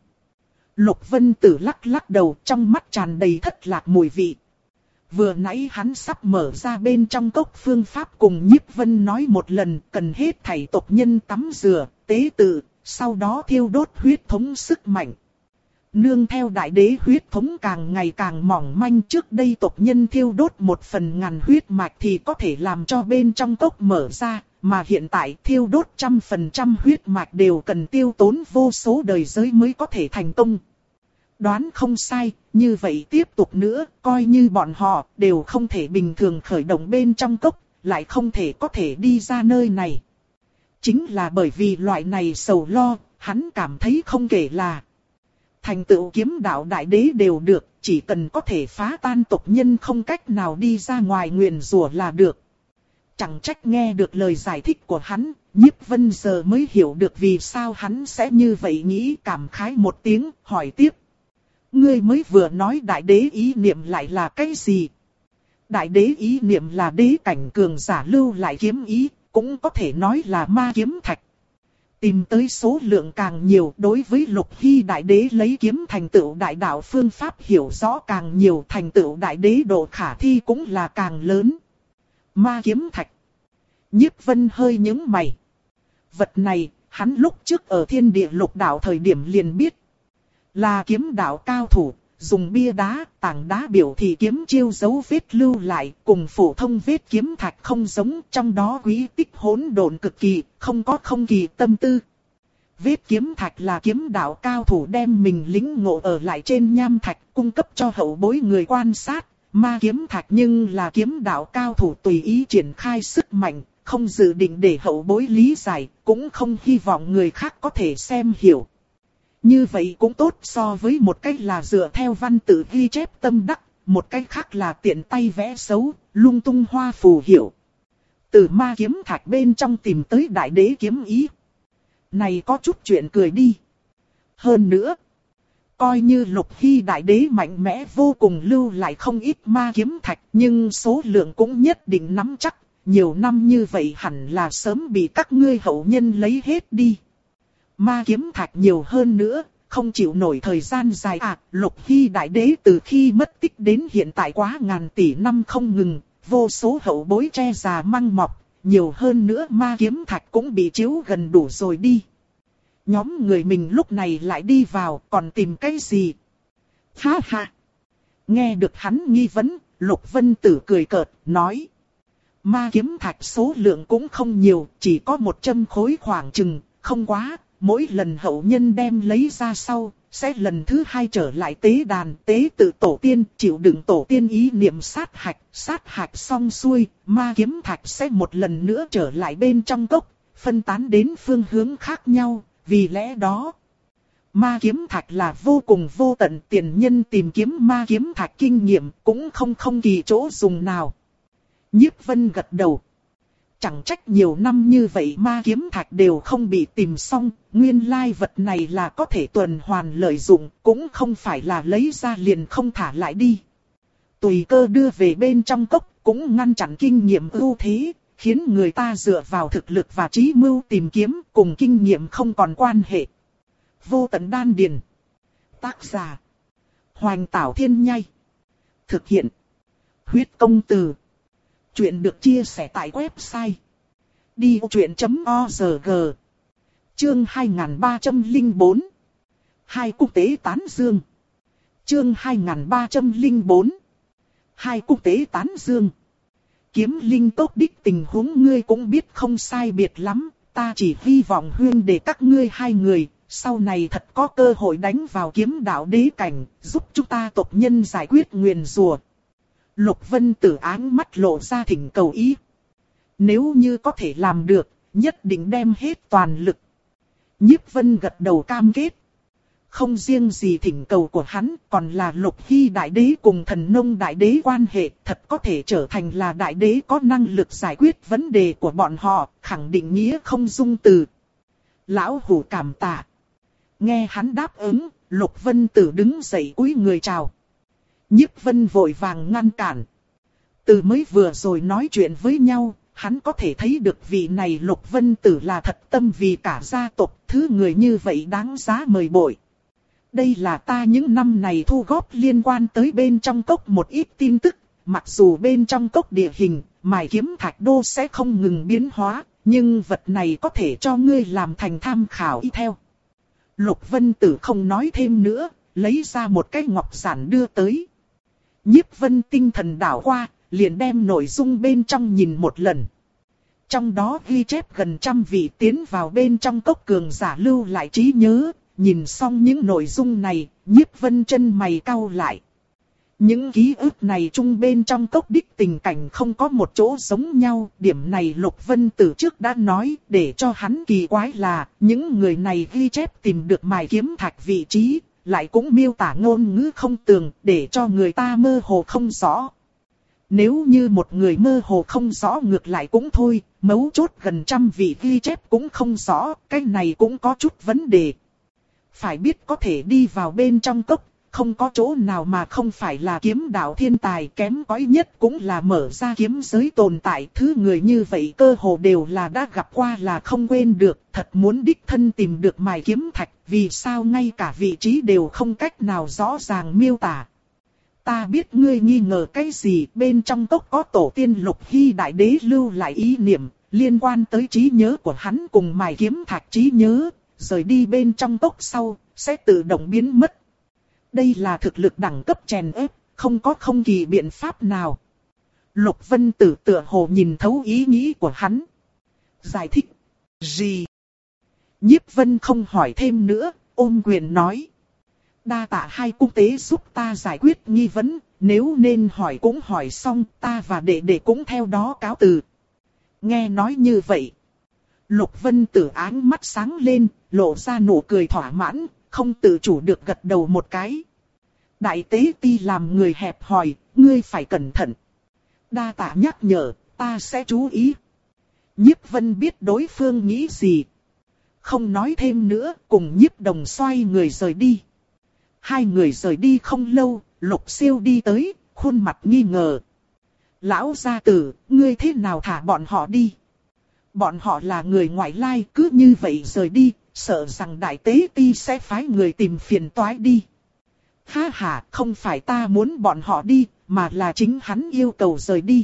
Lục Vân Tử lắc lắc đầu, trong mắt tràn đầy thất lạc mùi vị. Vừa nãy hắn sắp mở ra bên trong cốc phương pháp cùng Nhiếp Vân nói một lần, cần hết thảy tộc nhân tắm rửa, tế tự, sau đó thiêu đốt huyết thống sức mạnh. Nương theo đại đế huyết thống càng ngày càng mỏng manh, trước đây tộc nhân thiêu đốt một phần ngàn huyết mạch thì có thể làm cho bên trong cốc mở ra, mà hiện tại thiêu đốt trăm phần trăm huyết mạch đều cần tiêu tốn vô số đời giới mới có thể thành công. Đoán không sai, như vậy tiếp tục nữa, coi như bọn họ đều không thể bình thường khởi động bên trong cốc, lại không thể có thể đi ra nơi này. Chính là bởi vì loại này sầu lo, hắn cảm thấy không kể là thành tựu kiếm đạo đại đế đều được, chỉ cần có thể phá tan tộc nhân không cách nào đi ra ngoài nguyền rủa là được. Chẳng trách nghe được lời giải thích của hắn, Nhiếp Vân giờ mới hiểu được vì sao hắn sẽ như vậy nghĩ, cảm khái một tiếng, hỏi tiếp. Ngươi mới vừa nói đại đế ý niệm lại là cái gì? Đại đế ý niệm là đế cảnh cường giả lưu lại kiếm ý, cũng có thể nói là ma kiếm thạch. Tìm tới số lượng càng nhiều, đối với Lục Hy đại đế lấy kiếm thành tựu đại đạo phương pháp hiểu rõ càng nhiều, thành tựu đại đế độ khả thi cũng là càng lớn. Ma kiếm thạch. Nhiếp Vân hơi nhướng mày. Vật này, hắn lúc trước ở thiên địa lục đạo thời điểm liền biết. Là kiếm đạo cao thủ, dùng bia đá, tảng đá biểu thị kiếm chiêu dấu vết lưu lại, cùng phổ thông vết kiếm thạch không giống, trong đó quý tích hỗn độn cực kỳ, không có không kỳ tâm tư. Vết kiếm thạch là kiếm đạo cao thủ đem mình lĩnh ngộ ở lại trên nham thạch, cung cấp cho hậu bối người quan sát. Ma kiếm thạch nhưng là kiếm đạo cao thủ tùy ý triển khai sức mạnh, không dự định để hậu bối lý giải, cũng không hy vọng người khác có thể xem hiểu. Như vậy cũng tốt, so với một cách là dựa theo văn tự ghi chép tâm đắc, một cách khác là tiện tay vẽ xấu, lung tung hoa phù hiệu. Từ ma kiếm thạch bên trong tìm tới đại đế kiếm ý. Này có chút chuyện cười đi. Hơn nữa, coi như Lục Hy đại đế mạnh mẽ vô cùng lưu lại không ít ma kiếm thạch, nhưng số lượng cũng nhất định nắm chắc, nhiều năm như vậy hẳn là sớm bị các ngươi hậu nhân lấy hết đi. Ma kiếm thạch nhiều hơn nữa, không chịu nổi thời gian dài à, Lục Hy đại đế từ khi mất tích đến hiện tại quá ngàn tỷ năm không ngừng, vô số hậu bối che già măng mọc, nhiều hơn nữa ma kiếm thạch cũng bị chiếu gần đủ rồi đi. Nhóm người mình lúc này lại đi vào, còn tìm cái gì? Ha ha! Nghe được hắn nghi vấn, Lục Vân Tử cười cợt, nói. Ma kiếm thạch số lượng cũng không nhiều, chỉ có một trăm khối khoảng chừng, không quá. Mỗi lần hậu nhân đem lấy ra sau, sẽ lần thứ hai trở lại tế đàn, tế tự tổ tiên, chịu đựng tổ tiên ý niệm sát hạch, sát hạch xong xuôi, ma kiếm thạch sẽ một lần nữa trở lại bên trong cốc, phân tán đến phương hướng khác nhau, vì lẽ đó, ma kiếm thạch là vô cùng vô tận, tiền nhân tìm kiếm ma kiếm thạch kinh nghiệm cũng không không kỳ chỗ dùng nào. Nhiếp Vân gật đầu. Chẳng trách nhiều năm như vậy ma kiếm thạch đều không bị tìm xong, nguyên lai vật này là có thể tuần hoàn lợi dụng, cũng không phải là lấy ra liền không thả lại đi. Tùy cơ đưa về bên trong cốc, cũng ngăn chặn kinh nghiệm ưu thế, khiến người ta dựa vào thực lực và trí mưu tìm kiếm, cùng kinh nghiệm không còn quan hệ. Vô tận đan điền. Tác giả: Hoành Tảo Thiên Nhai. Thực hiện: Huyết Công Từ. Chuyện được chia sẻ tại website đi ô chuyện chấm org. Chương hai nghìn ba trăm lẻ bốn. Hai quốc tế tán dương. Chương hai nghìn ba trăm lẻ bốn. Hai quốc tế tán dương. Kiếm linh tốt đích tình huống ngươi cũng biết không sai biệt lắm, ta chỉ hy vọng huyên để các ngươi hai người, sau này thật có cơ hội đánh vào kiếm đạo đế cảnh, giúp chúng ta tộc nhân giải quyết nguyền rủa. Lục Vân Tử áng mắt lộ ra thỉnh cầu ý. Nếu như có thể làm được, nhất định đem hết toàn lực. Nhiếp Vân gật đầu cam kết. Không riêng gì thỉnh cầu của hắn, còn là Lục Hy đại đế cùng Thần Nông đại đế quan hệ, thật có thể trở thành là đại đế có năng lực giải quyết vấn đề của bọn họ, khẳng định nghĩa không dung từ. Lão Hủ cảm tạ. Nghe hắn đáp ứng, Lục Vân Tử đứng dậy cúi người chào. Nhiếp Vân vội vàng ngăn cản. Từ mới vừa rồi nói chuyện với nhau, hắn có thể thấy được vị này Lục Vân Tử là thật tâm vì cả gia tộc, thứ người như vậy đáng giá mời bội. Đây là ta những năm này thu góp liên quan tới bên trong cốc một ít tin tức, mặc dù bên trong cốc địa hình, mài kiếm thạch đô sẽ không ngừng biến hóa, nhưng vật này có thể cho ngươi làm thành tham khảo y theo. Lục Vân Tử không nói thêm nữa, lấy ra một cái ngọc giản đưa tới. Nhiếp Vân tinh thần đảo qua, liền đem nội dung bên trong nhìn một lần. Trong đó ghi chép gần trăm vị tiến vào bên trong cốc cường giả lưu lại trí nhớ, nhìn xong những nội dung này, Nhiếp Vân chân mày cau lại. Những ký ức này chung bên trong cốc đích tình cảnh không có một chỗ giống nhau, điểm này Lục Vân từ trước đã nói, để cho hắn kỳ quái là, những người này ghi chép tìm được mài kiếm thạch vị trí, lại cũng miêu tả ngôn ngữ không tường, để cho người ta mơ hồ không rõ. Nếu như một người mơ hồ không rõ ngược lại cũng thôi, mấu chốt gần trăm vị ghi chép cũng không rõ, cái này cũng có chút vấn đề. Phải biết có thể đi vào bên trong cốc, không có chỗ nào mà không phải là kiếm đạo thiên tài, kém cỏi nhất cũng là mở ra kiếm giới tồn tại. Thứ người như vậy cơ hồ đều là đã gặp qua là không quên được, thật muốn đích thân tìm được mài kiếm thạch, vì sao ngay cả vị trí đều không cách nào rõ ràng miêu tả. Ta biết ngươi nghi ngờ cái gì, bên trong cốc có tổ tiên Lục Hy đại đế lưu lại ý niệm, liên quan tới trí nhớ của hắn cùng mài kiếm thạch trí nhớ, rời đi bên trong cốc sau, sẽ tự động biến mất. Đây là thực lực đẳng cấp chèn ép, không có không kỳ biện pháp nào. Lục Vân Tử tựa hồ nhìn thấu ý nghĩ của hắn. Giải thích. Gì? Nhiếp Vân không hỏi thêm nữa, ôm quyền nói. Đa tạ hai cung tế giúp ta giải quyết nghi vấn, nếu nên hỏi cũng hỏi xong, ta và đệ đệ cũng theo đó cáo từ. Nghe nói như vậy. Lục Vân Tử áng mắt sáng lên, lộ ra nụ cười thỏa mãn, không tự chủ được gật đầu một cái. Đại tế ti làm người hẹp hòi, ngươi phải cẩn thận. Đa tạ nhắc nhở, ta sẽ chú ý. Nhiếp Vân biết đối phương nghĩ gì. Không nói thêm nữa, cùng Nhiếp Đồng xoay người rời đi. Hai người rời đi không lâu, Lục Siêu đi tới, khuôn mặt nghi ngờ. Lão gia tử, ngươi thế nào thả bọn họ đi? Bọn họ là người ngoại lai, cứ như vậy rời đi, sợ rằng đại tế ti sẽ phái người tìm phiền toái đi. Ha ha, không phải ta muốn bọn họ đi, mà là chính hắn yêu cầu rời đi.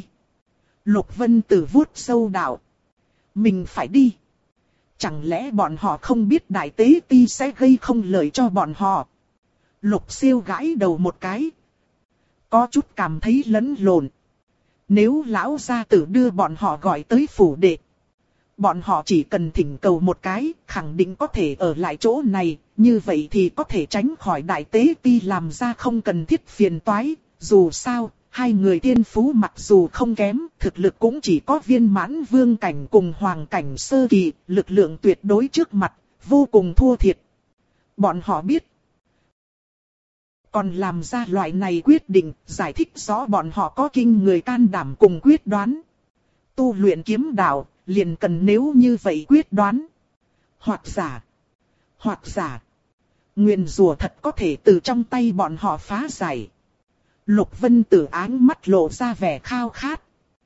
Lục Vân Tử vuốt sâu đạo. Mình phải đi. Chẳng lẽ bọn họ không biết đại tế ti sẽ gây không lợi cho bọn họ? Lục Siêu gãi đầu một cái. Có chút cảm thấy lẫn lộn. Nếu lão gia tử đưa bọn họ gọi tới phủ đệ. Bọn họ chỉ cần thỉnh cầu một cái, khẳng định có thể ở lại chỗ này, như vậy thì có thể tránh khỏi đại tế ti làm ra không cần thiết phiền toái. Dù sao, hai người tiên phú mặc dù không kém, thực lực cũng chỉ có viên mãn vương cảnh cùng hoàng cảnh sơ kỳ, lực lượng tuyệt đối trước mặt, vô cùng thua thiệt. Bọn họ biết. Còn làm ra loại này quyết định, giải thích rõ bọn họ có kinh người can đảm cùng quyết đoán. Tu luyện kiếm đạo, liền cần nếu như vậy quyết đoán. Hoặc giả, hoặc giả, nguyền rủa thật có thể từ trong tay bọn họ phá giải. Lục Vân Tử áng mắt lộ ra vẻ khao khát.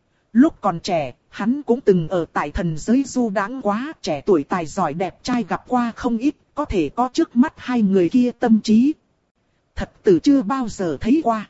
Lúc còn trẻ, hắn cũng từng ở tại thần giới du đãng quá, trẻ tuổi tài giỏi đẹp trai gặp qua không ít, có thể có trước mắt hai người kia tâm trí. Thật từ chưa bao giờ thấy qua.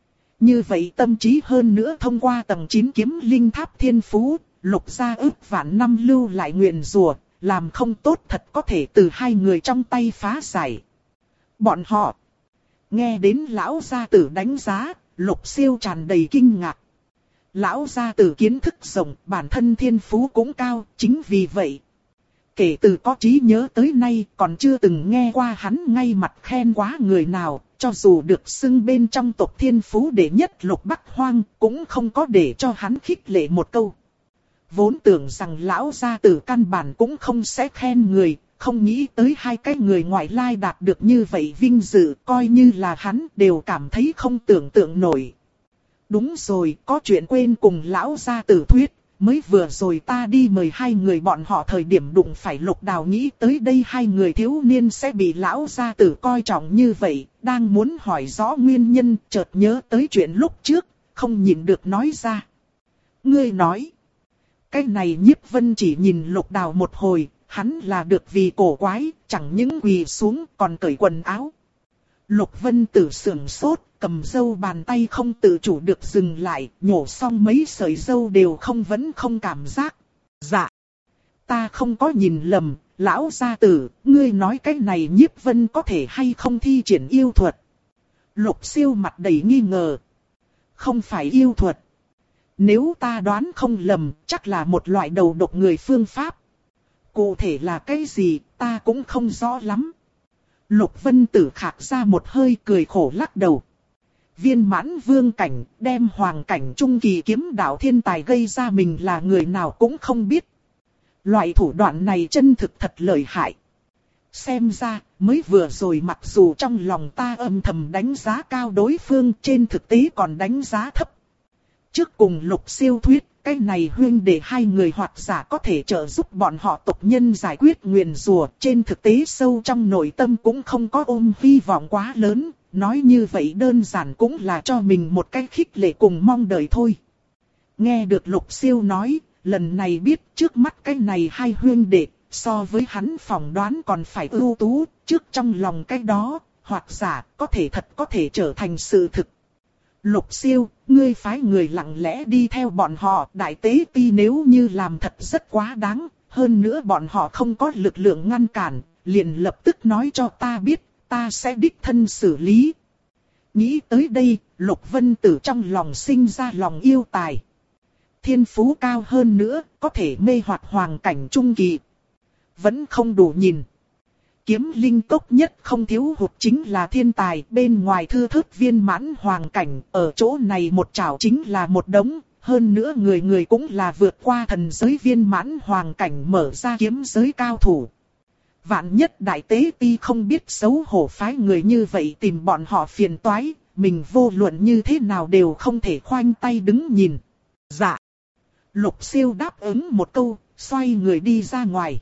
Như vậy tâm trí hơn nữa thông qua tầng chín kiếm linh tháp thiên phú, lục gia ước vạn năm lưu lại nguyền rủa, làm không tốt thật có thể từ hai người trong tay phá giải. Bọn họ nghe đến lão gia tử đánh giá, Lục Siêu tràn đầy kinh ngạc. Lão gia tử kiến thức rộng, bản thân thiên phú cũng cao, chính vì vậy. Kể từ có trí nhớ tới nay, còn chưa từng nghe qua hắn ngay mặt khen quá người nào, cho dù được xưng bên trong tộc thiên phú đệ nhất Lục Bắc Hoang, cũng không có để cho hắn khích lệ một câu. Vốn tưởng rằng lão gia tử căn bản cũng không sẽ khen người, không nghĩ tới hai cái người ngoại lai đạt được như vậy vinh dự, coi như là hắn đều cảm thấy không tưởng tượng nổi. Đúng rồi, có chuyện quên cùng lão gia tử thuyết, mới vừa rồi ta đi mời hai người bọn họ thời điểm đụng phải Lục Đào, nghĩ tới đây hai người thiếu niên sẽ bị lão gia tử coi trọng như vậy, đang muốn hỏi rõ nguyên nhân, chợt nhớ tới chuyện lúc trước, không nhịn được nói ra. Ngươi nói, cái này Nhiếp Vân chỉ nhìn Lục Đào một hồi, hắn là được vì cổ quái, chẳng những quỳ xuống còn cởi quần áo. Lục Vân Tử sưởng sốt, cầm râu bàn tay không tự chủ được dừng lại, nhổ xong mấy sợi râu đều không vẫn không cảm giác. Dạ, ta không có nhìn lầm, lão gia tử, ngươi nói cái này Nhiếp Vân có thể hay không thi triển yêu thuật. Lục Siêu mặt đầy nghi ngờ. Không phải yêu thuật. Nếu ta đoán không lầm, chắc là một loại đầu độc người phương pháp. Cụ thể là cái gì, ta cũng không rõ lắm. Lục Vân Tử khạc ra một hơi cười khổ lắc đầu. Viên mãn vương cảnh, đem hoàng cảnh trung kỳ kiếm đạo thiên tài gây ra mình là người nào cũng không biết. Loại thủ đoạn này chân thực thật lợi hại. Xem ra, mới vừa rồi mặc dù trong lòng ta âm thầm đánh giá cao đối phương, trên thực tế còn đánh giá thấp. Trước cùng Lục Siêu thuyết, cái này huyên để hai người hoặc giả có thể trợ giúp bọn họ tộc nhân giải quyết nguyền rủa, trên thực tế sâu trong nội tâm cũng không có ôm hy vọng quá lớn, nói như vậy đơn giản cũng là cho mình một cái khích lệ cùng mong đợi thôi. Nghe được Lục Siêu nói, lần này biết trước mắt cái này hai huyên đệ, so với hắn phỏng đoán còn phải ưu tú, trước trong lòng cái đó, hoặc giả có thể thật có thể trở thành sự thực. Lục Siêu, ngươi phái người lặng lẽ đi theo bọn họ, đại tế ti nếu như làm thật rất quá đáng, hơn nữa bọn họ không có lực lượng ngăn cản, liền lập tức nói cho ta biết, ta sẽ đích thân xử lý. Nghĩ tới đây, Lục Vân Tử trong lòng sinh ra lòng yêu tài. Thiên phú cao hơn nữa, có thể mê hoặc hoàng cảnh trung kỳ. Vẫn không đủ nhìn. Kiếm linh cốc nhất không thiếu hụt chính là thiên tài, bên ngoài thư thức viên mãn hoàng cảnh, ở chỗ này một chảo chính là một đống, hơn nữa người người cũng là vượt qua thần giới viên mãn hoàng cảnh mở ra kiếm giới cao thủ. Vạn nhất đại tế ti không biết xấu hổ phái người như vậy tìm bọn họ phiền toái, mình vô luận như thế nào đều không thể khoanh tay đứng nhìn. Dạ. Lục Siêu đáp ứng một câu, xoay người đi ra ngoài.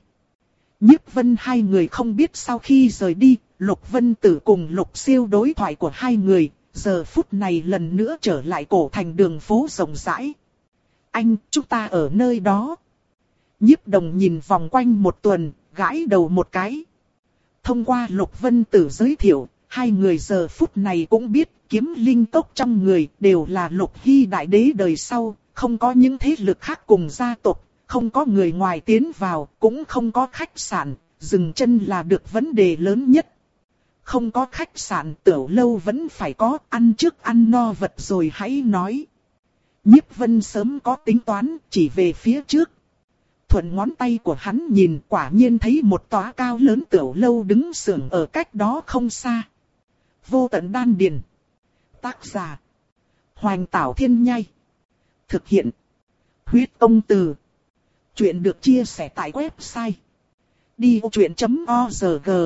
Nhiếp Vân hai người không biết sau khi rời đi, Lục Vân Tử cùng Lục Siêu đối thoại của hai người, giờ phút này lần nữa trở lại cổ thành đường phố rộng rãi. Anh, chúng ta ở nơi đó. Nhiếp Đồng nhìn vòng quanh một tuần, gãi đầu một cái. Thông qua Lục Vân Tử giới thiệu, hai người giờ phút này cũng biết kiếm linh tốc trong người đều là Lục Hy đại đế đời sau, không có những thế lực khác cùng gia tộc. Không có người ngoài tiến vào, cũng không có khách sạn, dừng chân là được vấn đề lớn nhất. Không có khách sạn, tiểu lâu vẫn phải có, ăn trước ăn no vật rồi hãy nói. Nhiếp Vân sớm có tính toán, chỉ về phía trước. thuận ngón tay của hắn nhìn, quả nhiên thấy một tòa cao lớn tiểu lâu đứng sưởng ở cách đó không xa. Vô tận đan điền. Tác giả: Hoành Tảo Thiên Nhai. Thực hiện: Huyết Công Từ. Chuyện được chia sẻ tại website đi ô chuyện chấm org.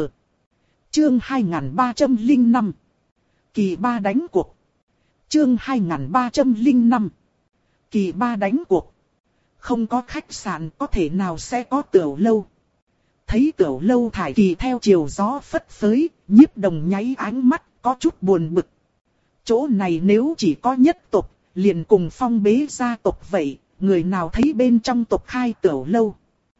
Chương hai nghìn ba trăm lẻ năm. Kỳ ba đánh cuộc. Chương hai nghìn ba trăm lẻ năm. Kỳ ba đánh cuộc. Không có khách sạn có thể nào sẽ có tiểu lâu. Thấy tiểu lâu thải kỳ theo chiều gió phất phới, Nhiếp Đồng nháy ánh mắt, có chút buồn bực. Chỗ này nếu chỉ có nhất tộc, liền cùng Phong Bế gia tộc vậy, người nào thấy bên trong tộc khai tiểu lâu.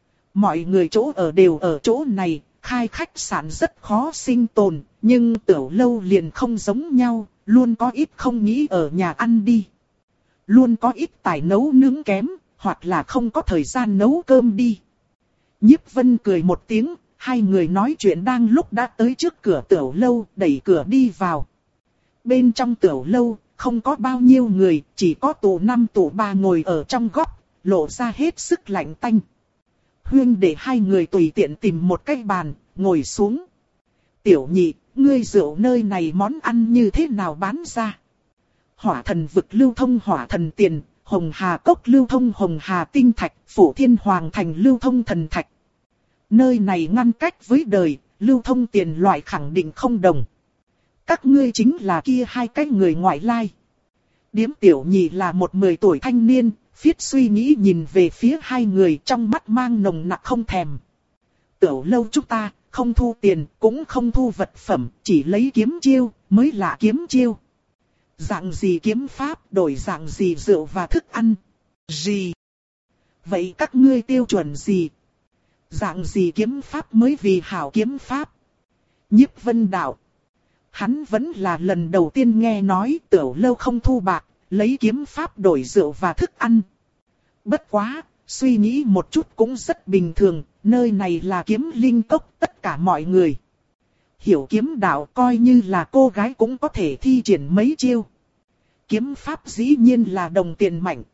Mọi người chỗ ở đều ở chỗ này, khai khách sạn rất khó sinh tồn, nhưng tiểu lâu liền không giống nhau, luôn có ít không nghĩ ở nhà ăn đi. Luôn có ít tài nấu nướng kém, hoặc là không có thời gian nấu cơm đi. Nhiếp Vân cười một tiếng, hai người nói chuyện đang lúc đã tới trước cửa tiểu lâu, đẩy cửa đi vào. Bên trong tiểu lâu, không có bao nhiêu người, chỉ có tủ năm tủ ba ngồi ở trong góc, lộ ra hết sức lạnh tanh. Huyên để hai người tùy tiện tìm một cái bàn, ngồi xuống. Tiểu Nhị, ngươi rượu nơi này món ăn như thế nào bán ra? Hỏa Thần vực lưu thông hỏa thần tiền, Hồng Hà cốc lưu thông hồng hà tinh thạch, Phủ Thiên Hoàng thành lưu thông thần thạch. Nơi này ngăn cách với đời, lưu thông tiền loại khẳng định không đồng. Các ngươi chính là kia hai cái người ngoại lai. Điếm Tiểu Nhị là một mười tuổi thanh niên, phiết suy nghĩ nhìn về phía hai người, trong mắt mang nồng nặc không thèm. Tiểu lâu chúng ta, không thu tiền, cũng không thu vật phẩm, chỉ lấy kiếm chiêu, mới là kiếm chiêu. Dạng gì kiếm pháp, đổi dạng gì rượu và thức ăn. Gì? Vậy các ngươi tiêu chuẩn gì? Dạng gì kiếm pháp mới vì hảo kiếm pháp? Nhiếp Vân đạo. Hắn vẫn là lần đầu tiên nghe nói tiểu lâu không thu bạc, lấy kiếm pháp đổi rượu và thức ăn. Bất quá, suy nghĩ một chút cũng rất bình thường, nơi này là Kiếm Linh cốc, tất cả mọi người hiểu kiếm đạo, coi như là cô gái cũng có thể thi triển mấy chiêu. Kiếm pháp dĩ nhiên là đồng tiền mạnh.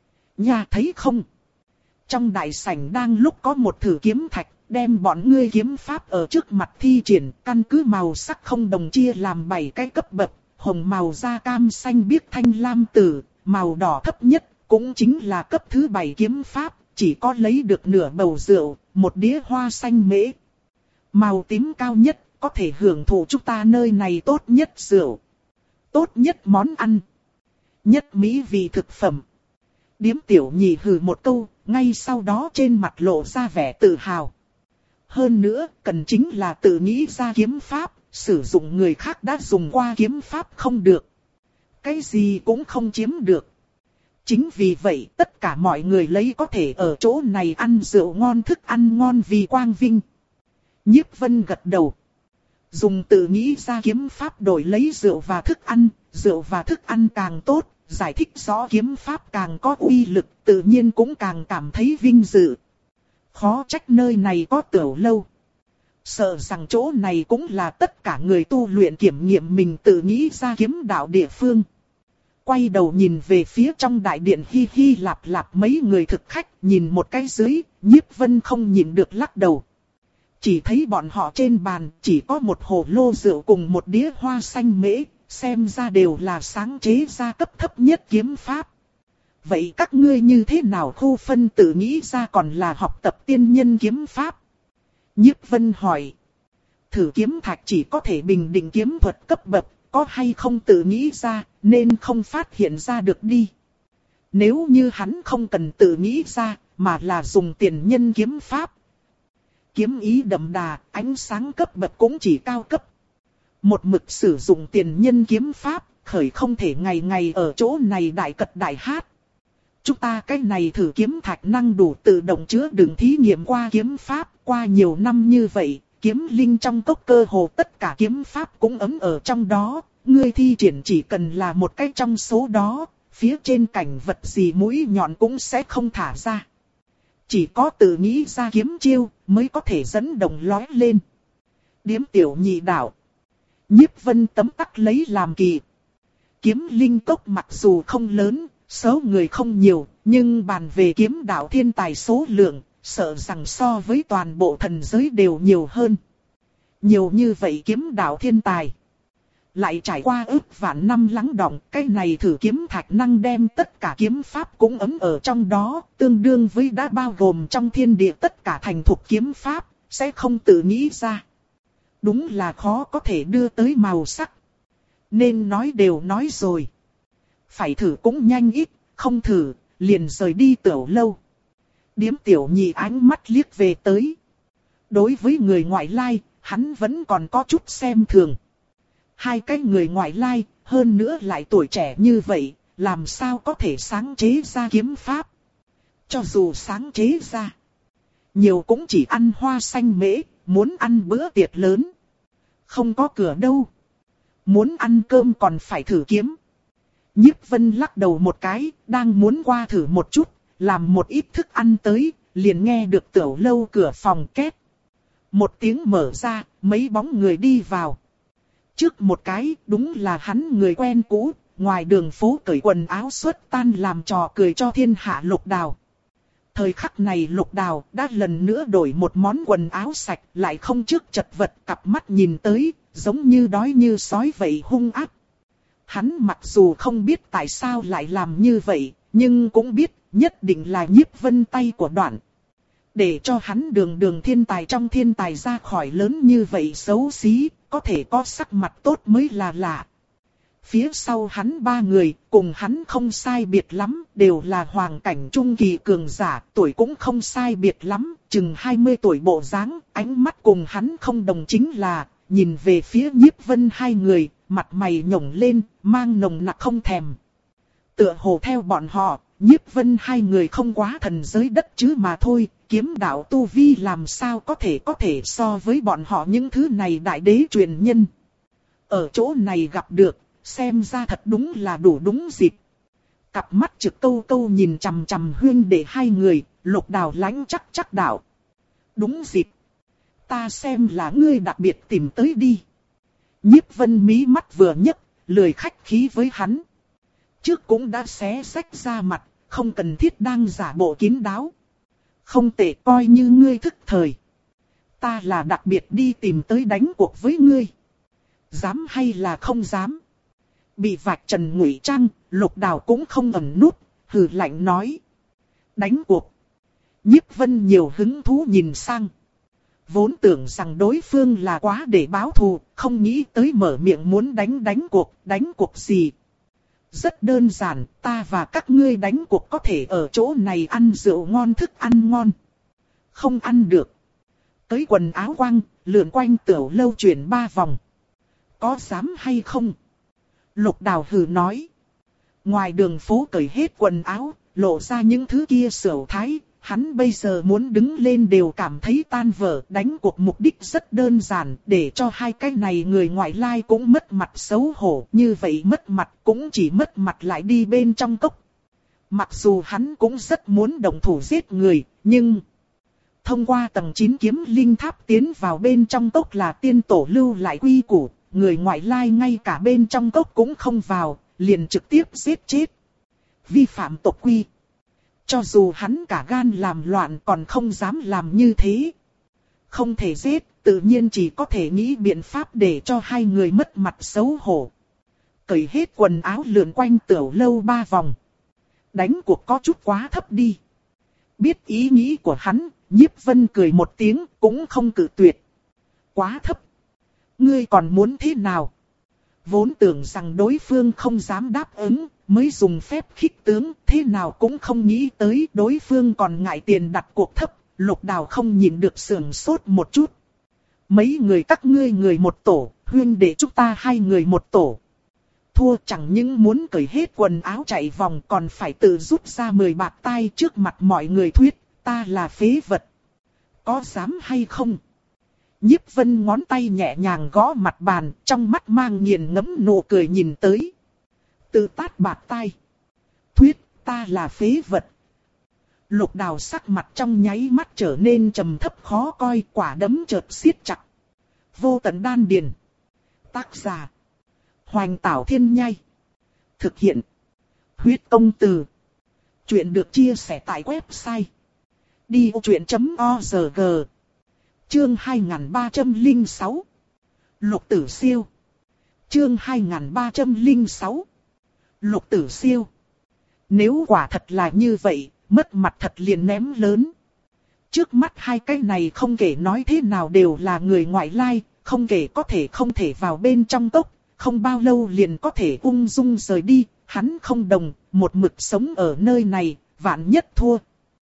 Nhà thấy không? Trong đại sảnh đang lúc có một thử kiếm thạch, đem bọn ngươi kiếm pháp ở trước mặt thi triển, căn cứ màu sắc không đồng chia làm bảy cái cấp bậc, hồng màu da cam xanh biếc thanh lam tử, màu đỏ thấp nhất, cũng chính là cấp thứ bảy kiếm pháp, chỉ có lấy được nửa bầu rượu, một đĩa hoa xanh mễ. Màu tím cao nhất, có thể hưởng thụ chúng ta nơi này tốt nhất rượu, tốt nhất món ăn, nhất mỹ vị thực phẩm. Điếm Tiểu Nhị hừ một câu, ngay sau đó trên mặt lộ ra vẻ tự hào. Hơn nữa, cần chính là tự nghĩ ra kiếm pháp, sử dụng người khác đã dùng qua kiếm pháp không được. Cái gì cũng không chiếm được. Chính vì vậy, tất cả mọi người lấy có thể ở chỗ này ăn rượu ngon thức ăn ngon vì quang vinh. Nhiếp Vân gật đầu. Dùng tự nghĩ ra kiếm pháp đổi lấy rượu và thức ăn, rượu và thức ăn càng tốt, giải thích rõ kiếm pháp càng có uy lực, tự nhiên cũng càng cảm thấy vinh dự. Khó trách nơi này có tiểu lâu. Sợ rằng chỗ này cũng là tất cả người tu luyện kiểm nghiệm mình tự nghĩ ra kiếm đạo địa phương. Quay đầu nhìn về phía trong đại điện hi hi lạp lạp mấy người thực khách, nhìn một cái dưới, Nhiếp Vân không nhìn được lắc đầu. Chỉ thấy bọn họ trên bàn chỉ có một hồ lô rượu cùng một đĩa hoa xanh mễ, xem ra đều là sáng chế ra cấp thấp nhất kiếm pháp. Vậy các ngươi như thế nào khu phân tự nghĩ ra còn là học tập tiên nhân kiếm pháp? Nhiếp Vân hỏi. Thử kiếm thạch chỉ có thể bình định kiếm thuật cấp bậc, có hay không tự nghĩ ra, nên không phát hiện ra được đi. Nếu như hắn không cần tự nghĩ ra, mà là dùng tiền nhân kiếm pháp. Kiếm ý đậm đà, ánh sáng cấp bậc cũng chỉ cao cấp. Một mực sử dụng tiền nhân kiếm pháp, khởi không thể ngày ngày ở chỗ này đại cật đại hát. Chúng ta cái này thử kiếm thạch năng đủ tự động chứa đựng thí nghiệm qua kiếm pháp, qua nhiều năm như vậy, kiếm linh trong cốc cơ hồ tất cả kiếm pháp cũng ấm ở trong đó, ngươi thi triển chỉ cần là một cái trong số đó, phía trên cảnh vật gì mũi nhọn cũng sẽ không thả ra. Chỉ có tự nghĩ ra kiếm chiêu, mới có thể dẫn đồng lói lên. Điếm Tiểu Nhị đạo. Nhiếp Vân tấm tắc lấy làm kỳ. Kiếm linh cốc mặc dù không lớn, số người không nhiều, nhưng bàn về kiếm đạo thiên tài số lượng, sợ rằng so với toàn bộ thần giới đều nhiều hơn. Nhiều như vậy kiếm đạo thiên tài. Lại trải qua ước vạn năm lắng đọng, cái này thử kiếm thạch năng đem tất cả kiếm pháp cũng ấm ở trong đó, tương đương với đã bao gồm trong thiên địa tất cả thành thục kiếm pháp, sẽ không tự nghĩ ra. Đúng là khó có thể đưa tới màu sắc. Nên nói đều nói rồi. Phải thử cũng nhanh ít, không thử, liền rời đi tiểu lâu. Điếm tiểu nhị ánh mắt liếc về tới. Đối với người ngoại lai, hắn vẫn còn có chút xem thường. Hai cái người ngoại lai, hơn nữa lại tuổi trẻ như vậy, làm sao có thể sáng chế ra kiếm pháp. Cho dù sáng chế ra, nhiều cũng chỉ ăn hoa xanh mễ, muốn ăn bữa tiệc lớn. Không có cửa đâu. Muốn ăn cơm còn phải thử kiếm. Nhiếp Vân lắc đầu một cái, đang muốn qua thử một chút, làm một ít thức ăn tới, liền nghe được tiểu lâu cửa phòng két. Một tiếng mở ra, mấy bóng người đi vào. Trước một cái, đúng là hắn người quen cũ, ngoài đường phố cởi quần áo xuất tan làm trò cười cho thiên hạ Lục Đào. Thời khắc này Lục Đào đã lần nữa đổi một món quần áo sạch, lại không trước chật vật, cặp mắt nhìn tới, giống như đói như sói vậy hung ác. Hắn mặc dù không biết tại sao lại làm như vậy, nhưng cũng biết nhất định là Nhiếp Vân tay của Đoạn. Để cho hắn đường đường thiên tài trong thiên tài ra khỏi lớn như vậy xấu xí, có thể có sắc mặt tốt mới là lạ. Phía sau hắn ba người, cùng hắn không sai biệt lắm, đều là hoàng cảnh trung kỳ cường giả, tuổi cũng không sai biệt lắm, chừng hai mươi tuổi bộ dáng, ánh mắt cùng hắn không đồng chính là, nhìn về phía Nhiếp Vân hai người, mặt mày nhổng lên, mang nồng nặc không thèm. Tựa hồ theo bọn họ, Nhiếp Vân hai người không quá thần giới đất chứ mà thôi, kiếm đạo tu vi làm sao có thể có thể so với bọn họ những thứ này đại đế truyền nhân. Ở chỗ này gặp được, xem ra thật đúng là đủ đúng dịp. Cặp mắt trực câu câu nhìn chằm chằm huyên để hai người, Lục Đào lãnh chắc chắc đạo. Đúng dịp. Ta xem là ngươi đặc biệt tìm tới đi. Nhiếp Vân mí mắt vừa nhấc, lười khách khí với hắn. Trước cũng đã xé xách ra mặt, không cần thiết đang giả bộ kín đáo. Không tệ, coi như ngươi thức thời. Ta là đặc biệt đi tìm tới đánh cuộc với ngươi. Dám hay là không dám? Bị vạch trần ngụy trang, Lục Đào cũng không ẩn nút, hừ lạnh nói. Đánh cuộc. Nhiếp Vân nhiều hứng thú nhìn sang. Vốn tưởng rằng đối phương là quá để báo thù, không nghĩ tới mở miệng muốn đánh đánh cuộc, đánh cuộc gì. Rất đơn giản, ta và các ngươi đánh cuộc có thể ở chỗ này ăn rượu ngon thức ăn ngon. Không ăn được. Tới quần áo quăng, lượn quanh tiểu lâu chuyển ba vòng. Có dám hay không? Lục Đào hừ nói. Ngoài đường phố cởi hết quần áo, lộ ra những thứ kia xểu thái. Hắn bây giờ muốn đứng lên đều cảm thấy tan vỡ. Đánh cuộc mục đích rất đơn giản, để cho hai cái này người ngoại lai cũng mất mặt xấu hổ. Như vậy mất mặt cũng chỉ mất mặt lại đi bên trong cốc. Mặc dù hắn cũng rất muốn động thủ giết người, nhưng thông qua tầng chín kiếm linh tháp tiến vào bên trong cốc là tiên tổ lưu lại quy củ. Người ngoại lai ngay cả bên trong cốc cũng không vào, liền trực tiếp giết chết. Vi phạm tộc quy. Cho dù hắn cả gan làm loạn còn không dám làm như thế. Không thể giết, tự nhiên chỉ có thể nghĩ biện pháp để cho hai người mất mặt xấu hổ. Cởi hết quần áo lượn quanh tiểu lâu ba vòng. Đánh cuộc có chút quá thấp đi. Biết ý nghĩ của hắn, Nhiếp Vân cười một tiếng cũng không cự tuyệt. Quá thấp. Ngươi còn muốn thế nào? Vốn tưởng rằng đối phương không dám đáp ứng, mới dùng phép khích tướng, thế nào cũng không nghĩ tới đối phương còn ngại tiền đặt cuộc thấp. Lục Đào không nhìn được sườn sốt một chút. Mấy người các ngươi người một tổ, huyên để chúng ta hai người một tổ. Thua chẳng những muốn cởi hết quần áo chạy vòng còn phải tự rút ra mười bạc tai trước mặt mọi người thuyết, ta là phế vật. Có dám hay không? Nhiếp Vân ngón tay nhẹ nhàng gõ mặt bàn, trong mắt mang nghiền ngẫm nụ cười nhìn tới. Tự tát bạc tai. Thuyết, ta là phế vật. Lục Đào sắc mặt trong nháy mắt trở nên trầm thấp khó coi, quả đấm chợt siết chặt. Vô tận đan điền. Tác giả. Hoành Tảo Thiên Nhai. Thực hiện. Huyết Công Từ. Chuyện được chia sẻ tại website. Đi vô chuyện.org. Chương hai nghìn ba trăm lẻ sáu. Lục Tử Siêu. Chương hai nghìn ba trăm lẻ sáu. Lục Tử Siêu. Nếu quả thật là như vậy, mất mặt thật liền ném lớn. Trước mắt hai cái này không kể nói thế nào đều là người ngoại lai, không kể có thể không thể vào bên trong cốc, không bao lâu liền có thể ung dung rời đi, hắn không đồng, một mực sống ở nơi này, vạn nhất thua.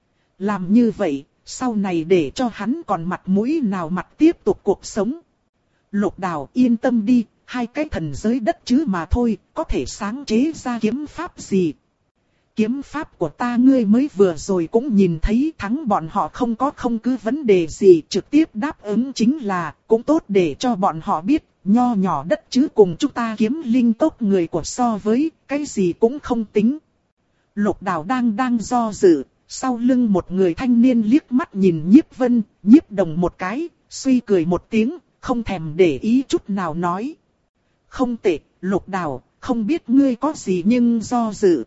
Làm như vậy, sau này để cho hắn còn mặt mũi nào mặt tiếp tục cuộc sống. Lục Đào yên tâm đi, hai cái thần giới đất chứ mà thôi, có thể sáng chế ra kiếm pháp gì. Kiếm pháp của ta ngươi mới vừa rồi cũng nhìn thấy, thắng bọn họ không có không cứ vấn đề gì, trực tiếp đáp ứng chính là, cũng tốt để cho bọn họ biết, nho nhỏ đất chứ cùng chúng ta kiếm linh tốc người của so với, cái gì cũng không tính. Lục Đào đang đang do dự, sau lưng một người thanh niên liếc mắt nhìn Nhiếp Vân, Nhiếp Đồng một cái, suy cười một tiếng, không thèm để ý chút nào nói. Không tệ, Lục Đào, không biết ngươi có gì nhưng do dự.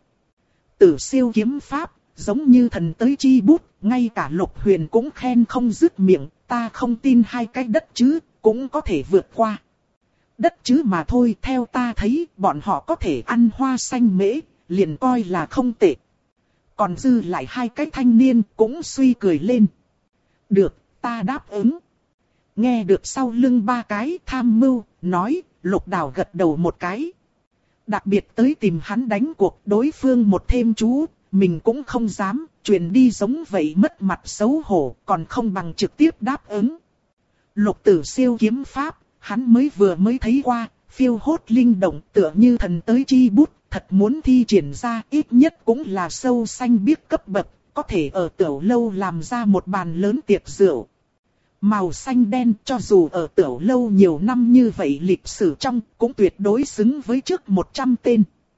Tử Siêu kiếm pháp, giống như thần tới chi bút, ngay cả Lục Huyền cũng khen không dứt miệng, ta không tin hai cái đất chứ, cũng có thể vượt qua. Đất chứ mà thôi, theo ta thấy, bọn họ có thể ăn hoa xanh mễ, liền coi là không tệ. Còn dư lại hai cái thanh niên cũng suy cười lên. Được, ta đáp ứng. Nghe được sau lưng ba cái tham mưu, nói, Lục Đào gật đầu một cái. Đặc biệt tới tìm hắn đánh cuộc, đối phương một thêm chú, mình cũng không dám, truyền đi giống vậy mất mặt xấu hổ, còn không bằng trực tiếp đáp ứng. Lục Tử Siêu kiếm pháp, hắn mới vừa mới thấy qua, phiêu hốt linh động tựa như thần tới chi bút, thật muốn thi triển ra ít nhất cũng là sâu xanh biếc cấp bậc, có thể ở tiểu lâu làm ra một bàn lớn tiệc rượu. Màu xanh đen cho dù ở tiểu lâu nhiều năm như vậy lịch sử trong cũng tuyệt đối xứng với trước một trăm tên.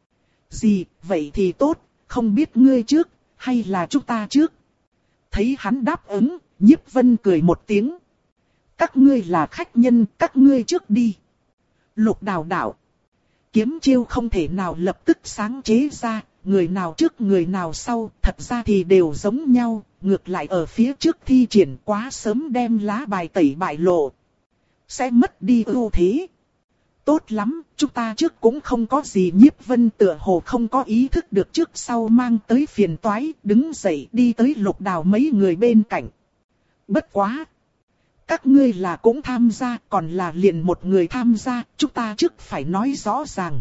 Gì, vậy thì tốt, không biết ngươi trước, hay là chúng ta trước? Thấy hắn đáp ứng, Nhiếp Vân cười một tiếng. Các ngươi là khách nhân, các ngươi trước đi. Lục Đào đạo. Kiếm chiêu không thể nào lập tức sáng chế ra, người nào trước người nào sau, thật ra thì đều giống nhau, ngược lại ở phía trước thi triển quá sớm đem lá bài tẩy bại lộ. Sẽ mất đi ưu thế. Tốt lắm, chúng ta trước cũng không có gì. Nhiếp Vân tựa hồ không có ý thức được trước sau mang tới phiền toái, đứng dậy đi tới Lục Đào mấy người bên cạnh. Bất quá! Các ngươi là cũng tham gia, còn là liền một người tham gia, chúng ta trước phải nói rõ ràng.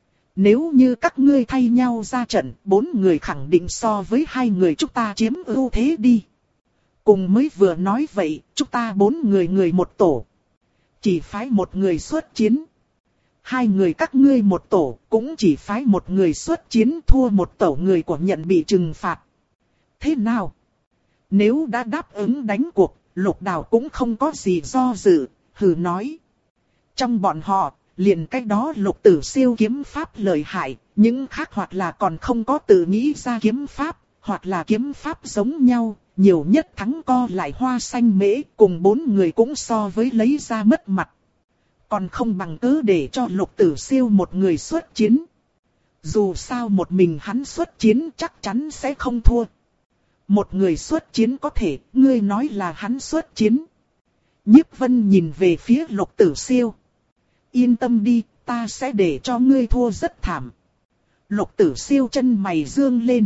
Nếu như các ngươi thay nhau ra trận, bốn người khẳng định so với hai người chúng ta chiếm ưu thế đi. Cùng mới vừa nói vậy, chúng ta bốn người người một tổ. Chỉ phái một người xuất chiến. Hai người các ngươi một tổ, cũng chỉ phái một người xuất chiến, thua một tổ người của nhận bị trừng phạt. Thế nào? Nếu đã đáp ứng đánh cuộc, Lục Đào cũng không có gì do dự, hừ nói. Trong bọn họ, liền cách đó Lục Tử Siêu kiếm pháp lợi hại, những khác hoặc là còn không có tự nghĩ ra kiếm pháp, hoặc là kiếm pháp giống nhau, nhiều nhất thắng co lại hoa xanh mễ, cùng bốn người cũng so với lấy ra mất mặt. Còn không bằng cứ để cho Lục Tử Siêu một người xuất chiến. Dù sao một mình hắn xuất chiến chắc chắn sẽ không thua. Một người xuất chiến có thể, ngươi nói là hắn xuất chiến. Nhiếp Vân nhìn về phía Lục Tử Siêu. Yên tâm đi, ta sẽ để cho ngươi thua rất thảm. Lục Tử Siêu chân mày dương lên.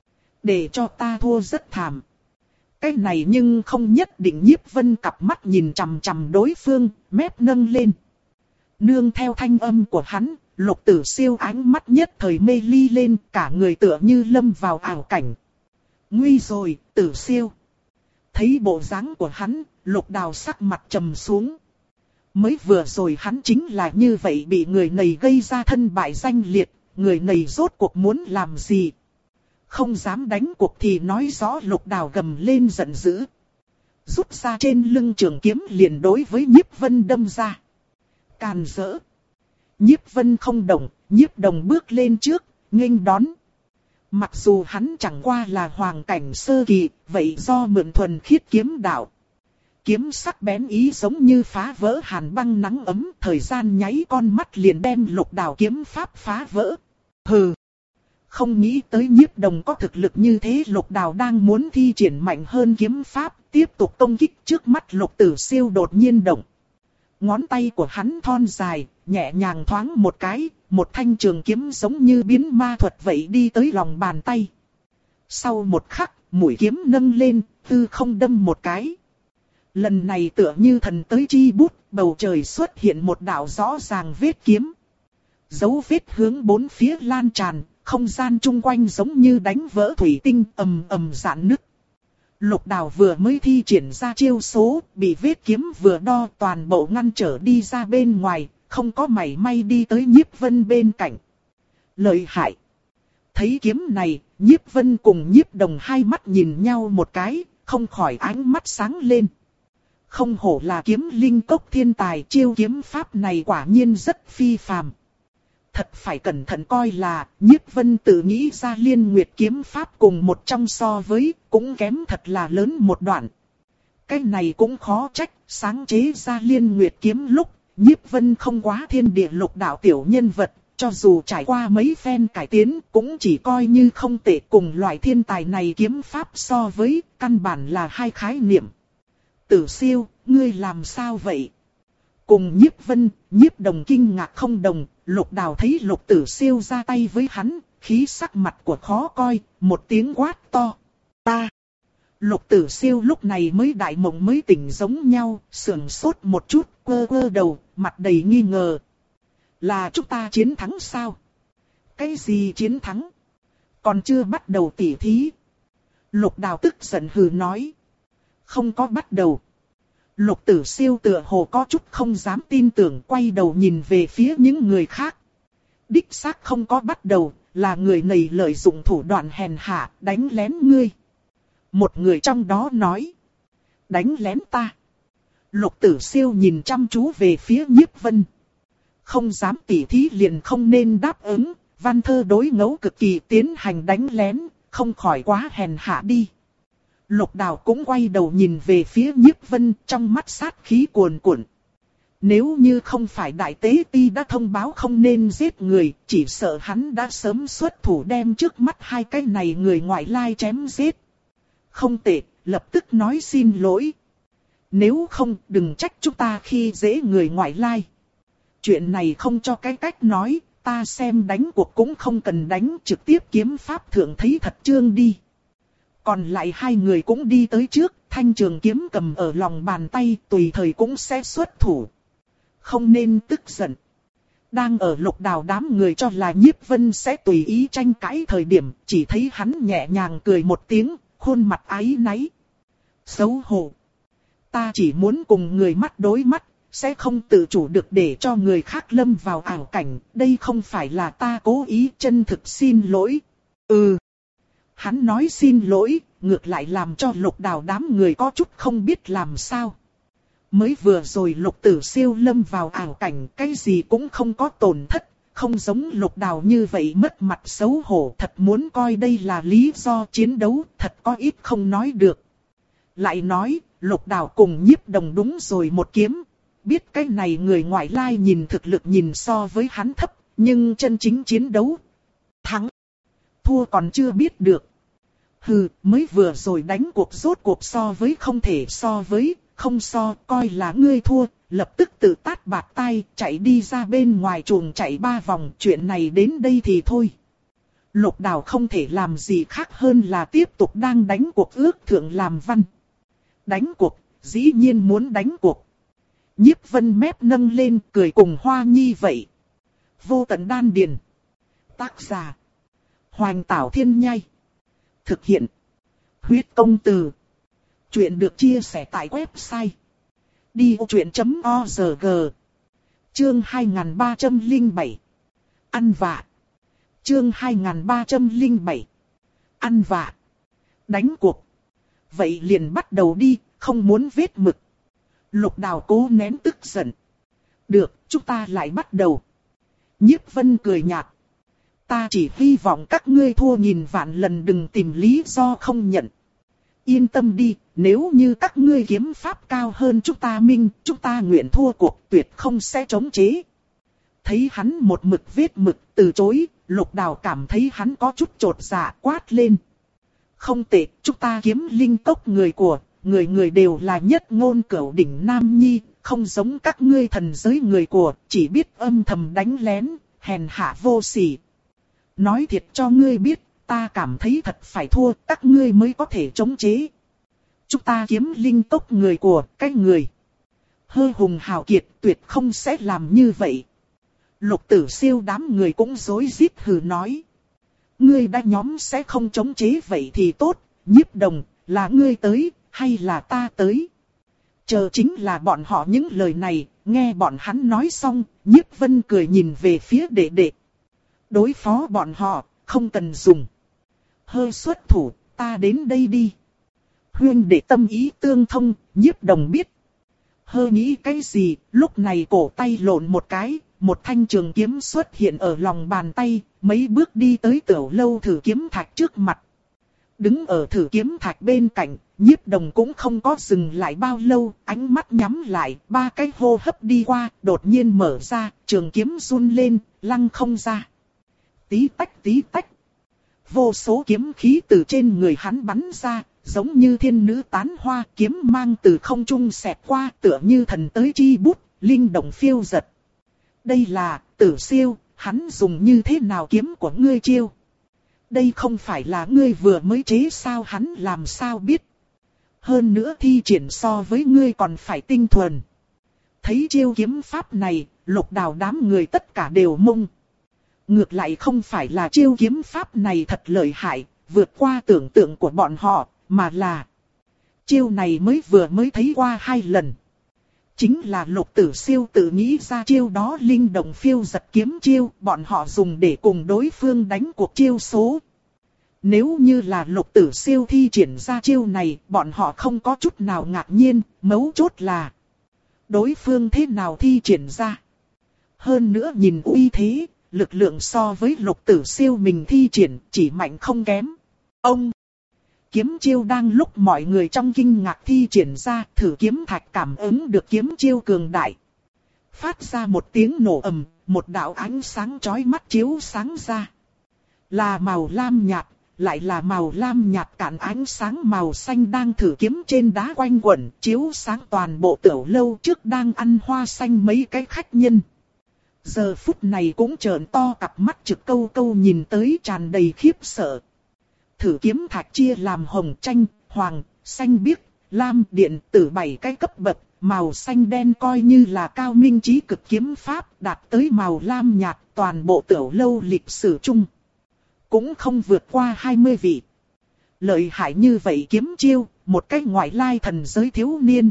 Để cho ta thua rất thảm. Cái này nhưng không nhất định. Nhiếp Vân cặp mắt nhìn chằm chằm đối phương, mép nâng lên. Nương theo thanh âm của hắn, Lục Tử Siêu ánh mắt nhất thời mê ly lên, cả người tựa như lâm vào ảo cảnh. Nguy rồi, Tử Siêu. Thấy bộ dáng của hắn, Lục Đào sắc mặt trầm xuống. Mới vừa rồi hắn chính là như vậy bị người này gây ra thân bại danh liệt, người này rốt cuộc muốn làm gì? Không dám đánh cuộc thì nói rõ. Lục Đào gầm lên giận dữ. Rút ra trên lưng trường kiếm liền đối với Nhiếp Vân đâm ra. Càn rỡ. Nhiếp Vân không động, Nhiếp Đồng bước lên trước, nghênh đón. Mặc dù hắn chẳng qua là hoàng cảnh sơ kỳ, vậy do mượn thuần khiết kiếm đạo. Kiếm sắc bén ý giống như phá vỡ hàn băng nắng ấm, thời gian nháy con mắt liền đem Lục Đào kiếm pháp phá vỡ. Hừ, Không nghĩ tới Nhiếp Đồng có thực lực như thế, Lục Đào đang muốn thi triển mạnh hơn kiếm pháp, tiếp tục công kích. Trước mắt Lục Tử Siêu đột nhiên động. Ngón tay của hắn thon dài, nhẹ nhàng thoáng một cái, một thanh trường kiếm giống như biến ma thuật vậy đi tới lòng bàn tay. Sau một khắc, mũi kiếm nâng lên, tư không đâm một cái. Lần này tựa như thần tới chi bút, bầu trời xuất hiện một đạo rõ ràng vết kiếm. Dấu vết hướng bốn phía lan tràn, không gian chung quanh giống như đánh vỡ thủy tinh, ầm ầm rạn nứt. Lục Đào vừa mới thi triển ra chiêu số, bị vết kiếm vừa đo toàn bộ ngăn trở đi ra bên ngoài, không có mảy may đi tới Nhiếp Vân bên cạnh. Lợi hại! Thấy kiếm này, Nhiếp Vân cùng Nhiếp Đồng hai mắt nhìn nhau một cái, không khỏi ánh mắt sáng lên. Không hổ là kiếm linh cốc thiên tài, chiêu kiếm pháp này quả nhiên rất phi phàm. Thật phải cẩn thận coi là, Nhiếp Vân tự nghĩ ra Liên Nguyệt kiếm pháp cùng một trong so với, cũng kém thật là lớn một đoạn. Cái này cũng khó trách, sáng chế ra Liên Nguyệt kiếm lúc, Nhiếp Vân không quá thiên địa lục đạo tiểu nhân vật, cho dù trải qua mấy phen cải tiến, cũng chỉ coi như không tệ, cùng loại thiên tài này kiếm pháp so với, căn bản là hai khái niệm. Tử Siêu, ngươi làm sao vậy? Cùng Nhiếp Vân, Nhiếp Đồng kinh ngạc không đồng, Lục Đào thấy Lục Tử Siêu ra tay với hắn, khí sắc mặt của khó coi, một tiếng quát to. Ta! Lục Tử Siêu lúc này mới đại mộng mới tỉnh giống nhau, sườn sốt một chút, quơ quơ đầu, mặt đầy nghi ngờ. Là chúng ta chiến thắng sao? Cái gì chiến thắng? Còn chưa bắt đầu tỉ thí. Lục Đào tức giận hừ nói. Không có bắt đầu. Lục Tử Siêu tựa hồ có chút không dám tin tưởng, quay đầu nhìn về phía những người khác. Đích xác không có bắt đầu, là người này lợi dụng thủ đoạn hèn hạ, đánh lén ngươi. Một người trong đó nói. Đánh lén ta. Lục Tử Siêu nhìn chăm chú về phía Nhiếp Vân. Không dám tỉ thí liền không nên đáp ứng, văn thơ đối ngẫu cực kỳ tiến hành đánh lén, không khỏi quá hèn hạ đi. Lục Đào cũng quay đầu nhìn về phía Nhiếp Vân, trong mắt sát khí cuồn cuộn. Nếu như không phải Đại Tế Ti đã thông báo không nên giết người, chỉ sợ hắn đã sớm xuất thủ đem trước mắt hai cái này người ngoại lai chém giết. Không tệ, lập tức nói xin lỗi. Nếu không, đừng trách chúng ta khi dễ người ngoại lai. Chuyện này không cho cái cách nói, ta xem đánh cuộc cũng không cần đánh, trực tiếp kiếm pháp thượng thấy thật trương đi. Còn lại hai người cũng đi tới trước, thanh trường kiếm cầm ở lòng bàn tay, tùy thời cũng sẽ xuất thủ. Không nên tức giận. Đang ở Lục Đào đám người cho là Nhiếp Vân sẽ tùy ý tranh cãi thời điểm, chỉ thấy hắn nhẹ nhàng cười một tiếng, khuôn mặt áy náy. Xấu hổ. Ta chỉ muốn cùng người mắt đối mắt, sẽ không tự chủ được để cho người khác lâm vào ảo cảnh, đây không phải là ta cố ý, chân thực xin lỗi. Ừ. Hắn nói xin lỗi, ngược lại làm cho Lục Đào đám người có chút không biết làm sao. Mới vừa rồi Lục Tử Siêu lâm vào ảo cảnh, cái gì cũng không có tổn thất, không giống Lục Đào như vậy mất mặt xấu hổ, thật muốn coi đây là lý do chiến đấu, thật có ít không nói được. Lại nói, Lục Đào cùng Nhiếp Đồng đúng rồi một kiếm, biết cái này người ngoại lai nhìn thực lực nhìn so với hắn thấp, nhưng chân chính chiến đấu, thắng, thua còn chưa biết được. Hừ, mới vừa rồi đánh cuộc rốt cuộc so với không thể so với, không so, coi là ngươi thua, lập tức tự tát bạt tay, chạy đi ra bên ngoài chuồng chạy ba vòng, chuyện này đến đây thì thôi. Lục Đào không thể làm gì khác hơn là tiếp tục đang đánh cuộc ước thượng làm văn. Đánh cuộc, dĩ nhiên muốn đánh cuộc. Nhiếp Vân mép nâng lên cười cùng Hoa Nhi vậy. Vô tận đan điền. Tác giả. Hoành Tảo Thiên Nhai. Thực hiện. Huyết Công Từ. Chuyện được chia sẻ tại website. đi ô chuyện chấm org. Chương hai nghìn ba trăm lẻ bảy. Ăn vạ. Chương hai nghìn ba trăm lẻ bảy. Ăn vạ. Đánh cuộc. Vậy liền bắt đầu đi, không muốn vết mực. Lục Đào cố nén tức giận. Được, chúng ta lại bắt đầu. Nhiếp Vân cười nhạt. Ta chỉ hy vọng các ngươi thua nghìn vạn lần đừng tìm lý do không nhận. Yên tâm đi, nếu như các ngươi kiếm pháp cao hơn chúng ta minh, chúng ta nguyện thua cuộc tuyệt không sẽ chống chế. Thấy hắn một mực vết mực từ chối, Lục Đào cảm thấy hắn có chút chột dạ, quát lên. Không tệ, chúng ta kiếm linh tốc người của, người người đều là nhất ngôn cửu đỉnh nam nhi, không giống các ngươi thần giới người của, chỉ biết âm thầm đánh lén, hèn hạ vô sỉ. Nói thiệt cho ngươi biết, ta cảm thấy thật phải thua, các ngươi mới có thể chống chế. Chúng ta kiếm linh tốc người của, cái người hơ hùng hào kiệt tuyệt không sẽ làm như vậy. Lục Tử Siêu đám người cũng rối rít hừ nói. Ngươi đã nhóm sẽ không chống chế vậy thì tốt, Nhiếp Đồng, là ngươi tới, hay là ta tới? Chờ chính là bọn họ những lời này, nghe bọn hắn nói xong, Nhiếp Vân cười nhìn về phía đệ đệ. Đối phó bọn họ, không cần dùng. Hơi xuất thủ, ta đến đây đi. Huyên đệ tâm ý tương thông, Nhiếp Đồng biết. Hơi nghĩ cái gì, lúc này cổ tay lộn một cái, một thanh trường kiếm xuất hiện ở lòng bàn tay, mấy bước đi tới Tiểu Lâu Thử Kiếm Thạch trước mặt. Đứng ở Thử Kiếm Thạch bên cạnh, Nhiếp Đồng cũng không có dừng lại bao lâu, ánh mắt nhắm lại, ba cái hô hấp đi qua, đột nhiên mở ra, trường kiếm run lên, lăng không ra. Tí tách tí tách. Vô số kiếm khí từ trên người hắn bắn ra, giống như thiên nữ tán hoa, kiếm mang từ không trung xẹt qua, tựa như thần tới chi bút, linh động phiêu giật. Đây là, Tử Siêu, hắn dùng như thế nào kiếm của ngươi chiêu? Đây không phải là ngươi vừa mới chế sao, hắn làm sao biết? Hơn nữa thi triển so với ngươi còn phải tinh thuần. Thấy chiêu kiếm pháp này, Lục Đào đám người tất cả đều mông. Ngược lại không phải là chiêu kiếm pháp này thật lợi hại, vượt qua tưởng tượng của bọn họ, mà là chiêu này mới vừa mới thấy qua hai lần. Chính là Lục Tử Siêu tự nghĩ ra chiêu đó, linh động phiêu giật kiếm chiêu, bọn họ dùng để cùng đối phương đánh cuộc chiêu số. Nếu như là Lục Tử Siêu thi triển ra chiêu này, bọn họ không có chút nào ngạc nhiên, mấu chốt là đối phương thế nào thi triển ra. Hơn nữa nhìn uy thế, lực lượng so với Lục Tử Siêu mình thi triển chỉ mạnh không kém. Ông kiếm chiêu đang lúc mọi người trong kinh ngạc thi triển ra, Thử Kiếm Thạch cảm ứng được kiếm chiêu cường đại. Phát ra một tiếng nổ ầm, một đạo ánh sáng chói mắt chiếu sáng ra. Là màu lam nhạt, lại là màu lam nhạt cản ánh sáng màu xanh đang thử kiếm trên đá quanh quẩn, chiếu sáng toàn bộ Tiểu Lâu trước đang ăn hoa xanh mấy cái khách nhân. Giờ phút này cũng trợn to cặp mắt trực câu câu nhìn tới, tràn đầy khiếp sợ. Thử Kiếm Thạch chia làm hồng, tranh, hoàng, xanh biếc, lam, điện tử bảy cái cấp bậc, màu xanh đen coi như là cao minh trí cực kiếm pháp, đạt tới màu lam nhạt, toàn bộ Tiểu Lâu lịch sử chung cũng không vượt qua hai mươi vị. Lợi hại như vậy kiếm chiêu, một cái ngoại lai thần giới thiếu niên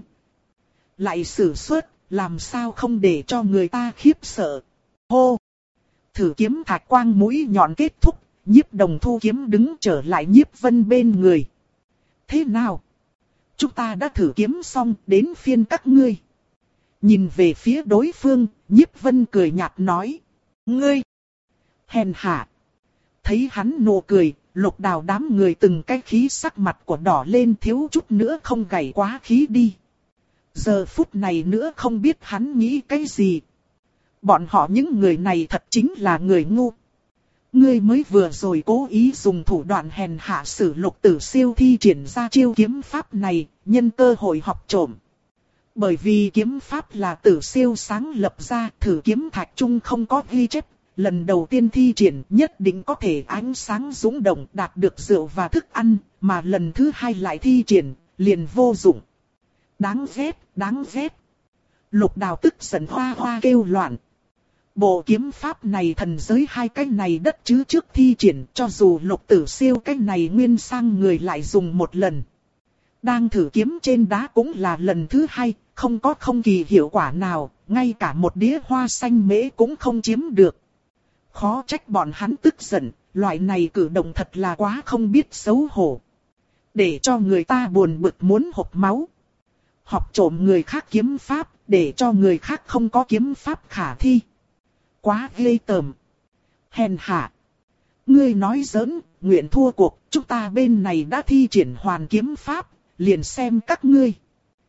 lại sử xuất, làm sao không để cho người ta khiếp sợ. Hô! Thử Kiếm Thạch quang mũi nhọn kết thúc, Nhiếp Đồng thu kiếm đứng trở lại Nhiếp Vân bên người. Thế nào? Chúng ta đã thử kiếm xong, đến phiên các ngươi. Nhìn về phía đối phương, Nhiếp Vân cười nhạt nói. Ngươi! Hèn hạ! Thấy hắn nụ cười, Lục Đào đám người từng cái khí sắc mặt của đỏ lên, thiếu chút nữa không gảy quá khí đi. Giờ phút này nữa không biết hắn nghĩ cái gì. Bọn họ những người này thật chính là người ngu. Ngươi mới vừa rồi cố ý dùng thủ đoạn hèn hạ sử Lục Tử Siêu thi triển ra chiêu kiếm pháp này, nhân cơ hội học trộm. Bởi vì kiếm pháp là Tử Siêu sáng lập ra, Thử Kiếm Thạch chung không có ghi chép. Lần đầu tiên thi triển nhất định có thể ánh sáng dũng động, đạt được rượu và thức ăn, mà lần thứ hai lại thi triển, liền vô dụng. Đáng ghét, đáng ghét. Lục Đào tức giận hoa hoa kêu loạn. Bộ kiếm pháp này thần giới hai cái này đất chứ trước thi triển, cho dù Lục Tử Siêu cái này nguyên sang người lại dùng một lần. Đang thử kiếm trên đá cũng là lần thứ hai, không có không kỳ hiệu quả nào, ngay cả một đĩa hoa xanh mễ cũng không chiếm được. Khó trách bọn hắn tức giận, loại này cử động thật là quá không biết xấu hổ. Để cho người ta buồn bực muốn hộc máu. Học trộm người khác kiếm pháp, để cho người khác không có kiếm pháp khả thi. Quá ghê tởm. Hèn hạ. Ngươi nói giỡn, nguyện thua cuộc, chúng ta bên này đã thi triển hoàn kiếm pháp, liền xem các ngươi.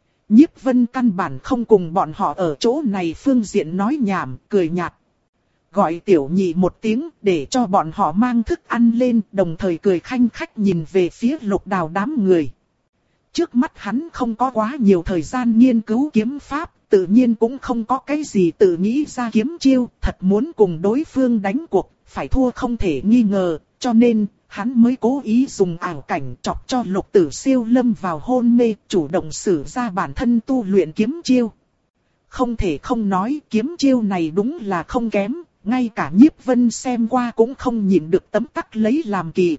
Nhiếp Vân căn bản không cùng bọn họ ở chỗ này phương diện nói nhảm, cười nhạt. gọi tiểu nhị một tiếng để cho bọn họ mang thức ăn lên, đồng thời cười khanh khách nhìn về phía Lục Đào đám người. Trước mắt hắn không có quá nhiều thời gian nghiên cứu kiếm pháp, tự nhiên cũng không có cái gì tự nghĩ ra kiếm chiêu, thật muốn cùng đối phương đánh cuộc, phải thua không thể nghi ngờ, cho nên hắn mới cố ý dùng ảo cảnh chọc cho Lục Tử Siêu lâm vào hôn mê, chủ động sử ra bản thân tu luyện kiếm chiêu. Không thể không nói kiếm chiêu này đúng là không kém, ngay cả Nhiếp Vân xem qua cũng không nhịn được tấm tắc lấy làm kỳ.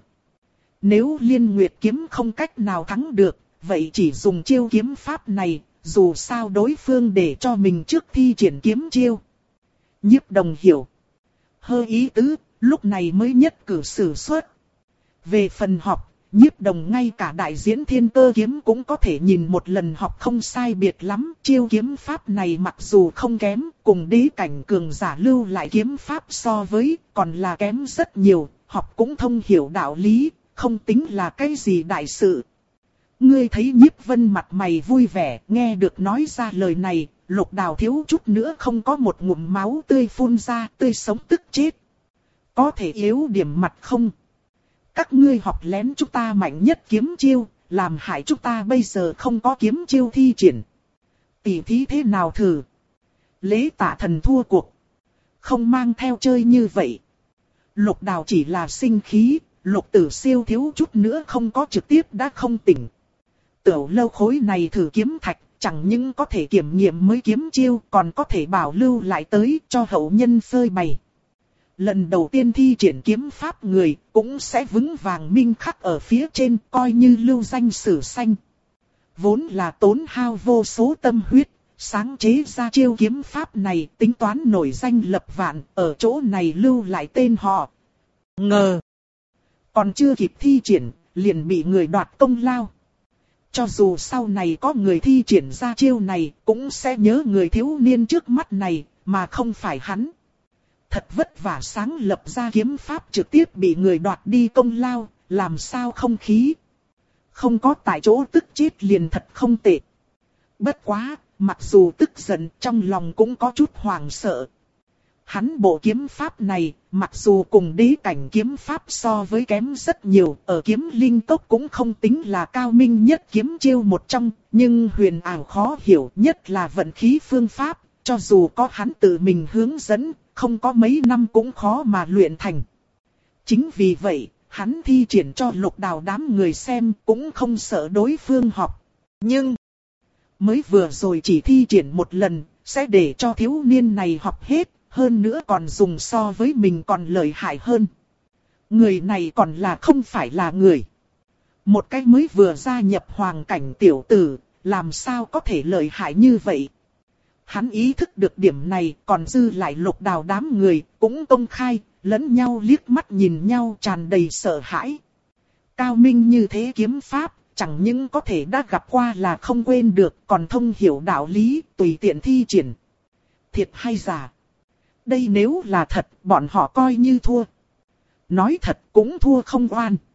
Nếu Liên Nguyệt kiếm không cách nào thắng được, vậy chỉ dùng chiêu kiếm pháp này, dù sao đối phương để cho mình trước thi triển kiếm chiêu. Nhiếp Đồng hiểu. Hơi ý tứ, lúc này mới nhất cử sử xuất. Về phần học, Nhiếp Đồng ngay cả đại diễn thiên cơ kiếm cũng có thể nhìn một lần học không sai biệt lắm. Chiêu kiếm pháp này mặc dù không kém, cùng đế cảnh cường giả lưu lại kiếm pháp so với, còn là kém rất nhiều, học cũng thông hiểu đạo lý, không tính là cái gì đại sự. Ngươi thấy Nhiếp Vân mặt mày vui vẻ, nghe được nói ra lời này, Lục Đào thiếu chút nữa không có một ngụm máu tươi phun ra, tươi sống tức chết. Có thể yếu điểm mặt không? Các ngươi học lén chúng ta mạnh nhất kiếm chiêu, làm hại chúng ta bây giờ không có kiếm chiêu thi triển. Tỷ thí thế nào thử? Lễ Tạ Thần thua cuộc. Không mang theo chơi như vậy. Lục Đào chỉ là sinh khí, Lục Tử Siêu thiếu chút nữa không có trực tiếp đã không tỉnh. Tiểu lâu khối này thử kiếm thạch, chẳng những có thể kiểm nghiệm mới kiếm chiêu, còn có thể bảo lưu lại tới cho hậu nhân phơi bày. Lần đầu tiên thi triển kiếm pháp người, cũng sẽ vững vàng minh khắc ở phía trên, coi như lưu danh sử xanh. Vốn là tốn hao vô số tâm huyết, sáng chế ra chiêu kiếm pháp này, tính toán nổi danh lập vạn, ở chỗ này lưu lại tên họ. Ngờ, còn chưa kịp thi triển, liền bị người đoạt công lao. Cho dù sau này có người thi triển ra chiêu này, cũng sẽ nhớ người thiếu niên trước mắt này, mà không phải hắn. Thật vất vả sáng lập ra kiếm pháp trực tiếp bị người đoạt đi công lao, làm sao không khí. Không có tại chỗ tức chết liền thật không tệ. Bất quá, mặc dù tức giận trong lòng cũng có chút hoảng sợ. Hắn bộ kiếm pháp này, mặc dù cùng đế cảnh kiếm pháp so với kém rất nhiều, ở kiếm linh tốc cũng không tính là cao minh nhất kiếm chiêu một trong, nhưng huyền ảo khó hiểu nhất là vận khí phương pháp, cho dù có hắn tự mình hướng dẫn, không có mấy năm cũng khó mà luyện thành. Chính vì vậy, hắn thi triển cho Lục Đào đám người xem cũng không sợ đối phương học. Nhưng, mới vừa rồi chỉ thi triển một lần, sẽ để cho thiếu niên này học hết, hơn nữa còn dùng so với mình còn lợi hại hơn. Người này còn là không phải là người. Một cái mới vừa gia nhập hoàng cảnh tiểu tử, làm sao có thể lợi hại như vậy. Hắn ý thức được điểm này, còn dư lại Lục Đào đám người, cũng công khai, lẫn nhau liếc mắt nhìn nhau tràn đầy sợ hãi. Cao minh như thế kiếm pháp, chẳng những có thể đã gặp qua là không quên được, còn thông hiểu đạo lý, tùy tiện thi triển. Thiệt hay giả? Đây nếu là thật, bọn họ coi như thua. Nói thật cũng thua không oan.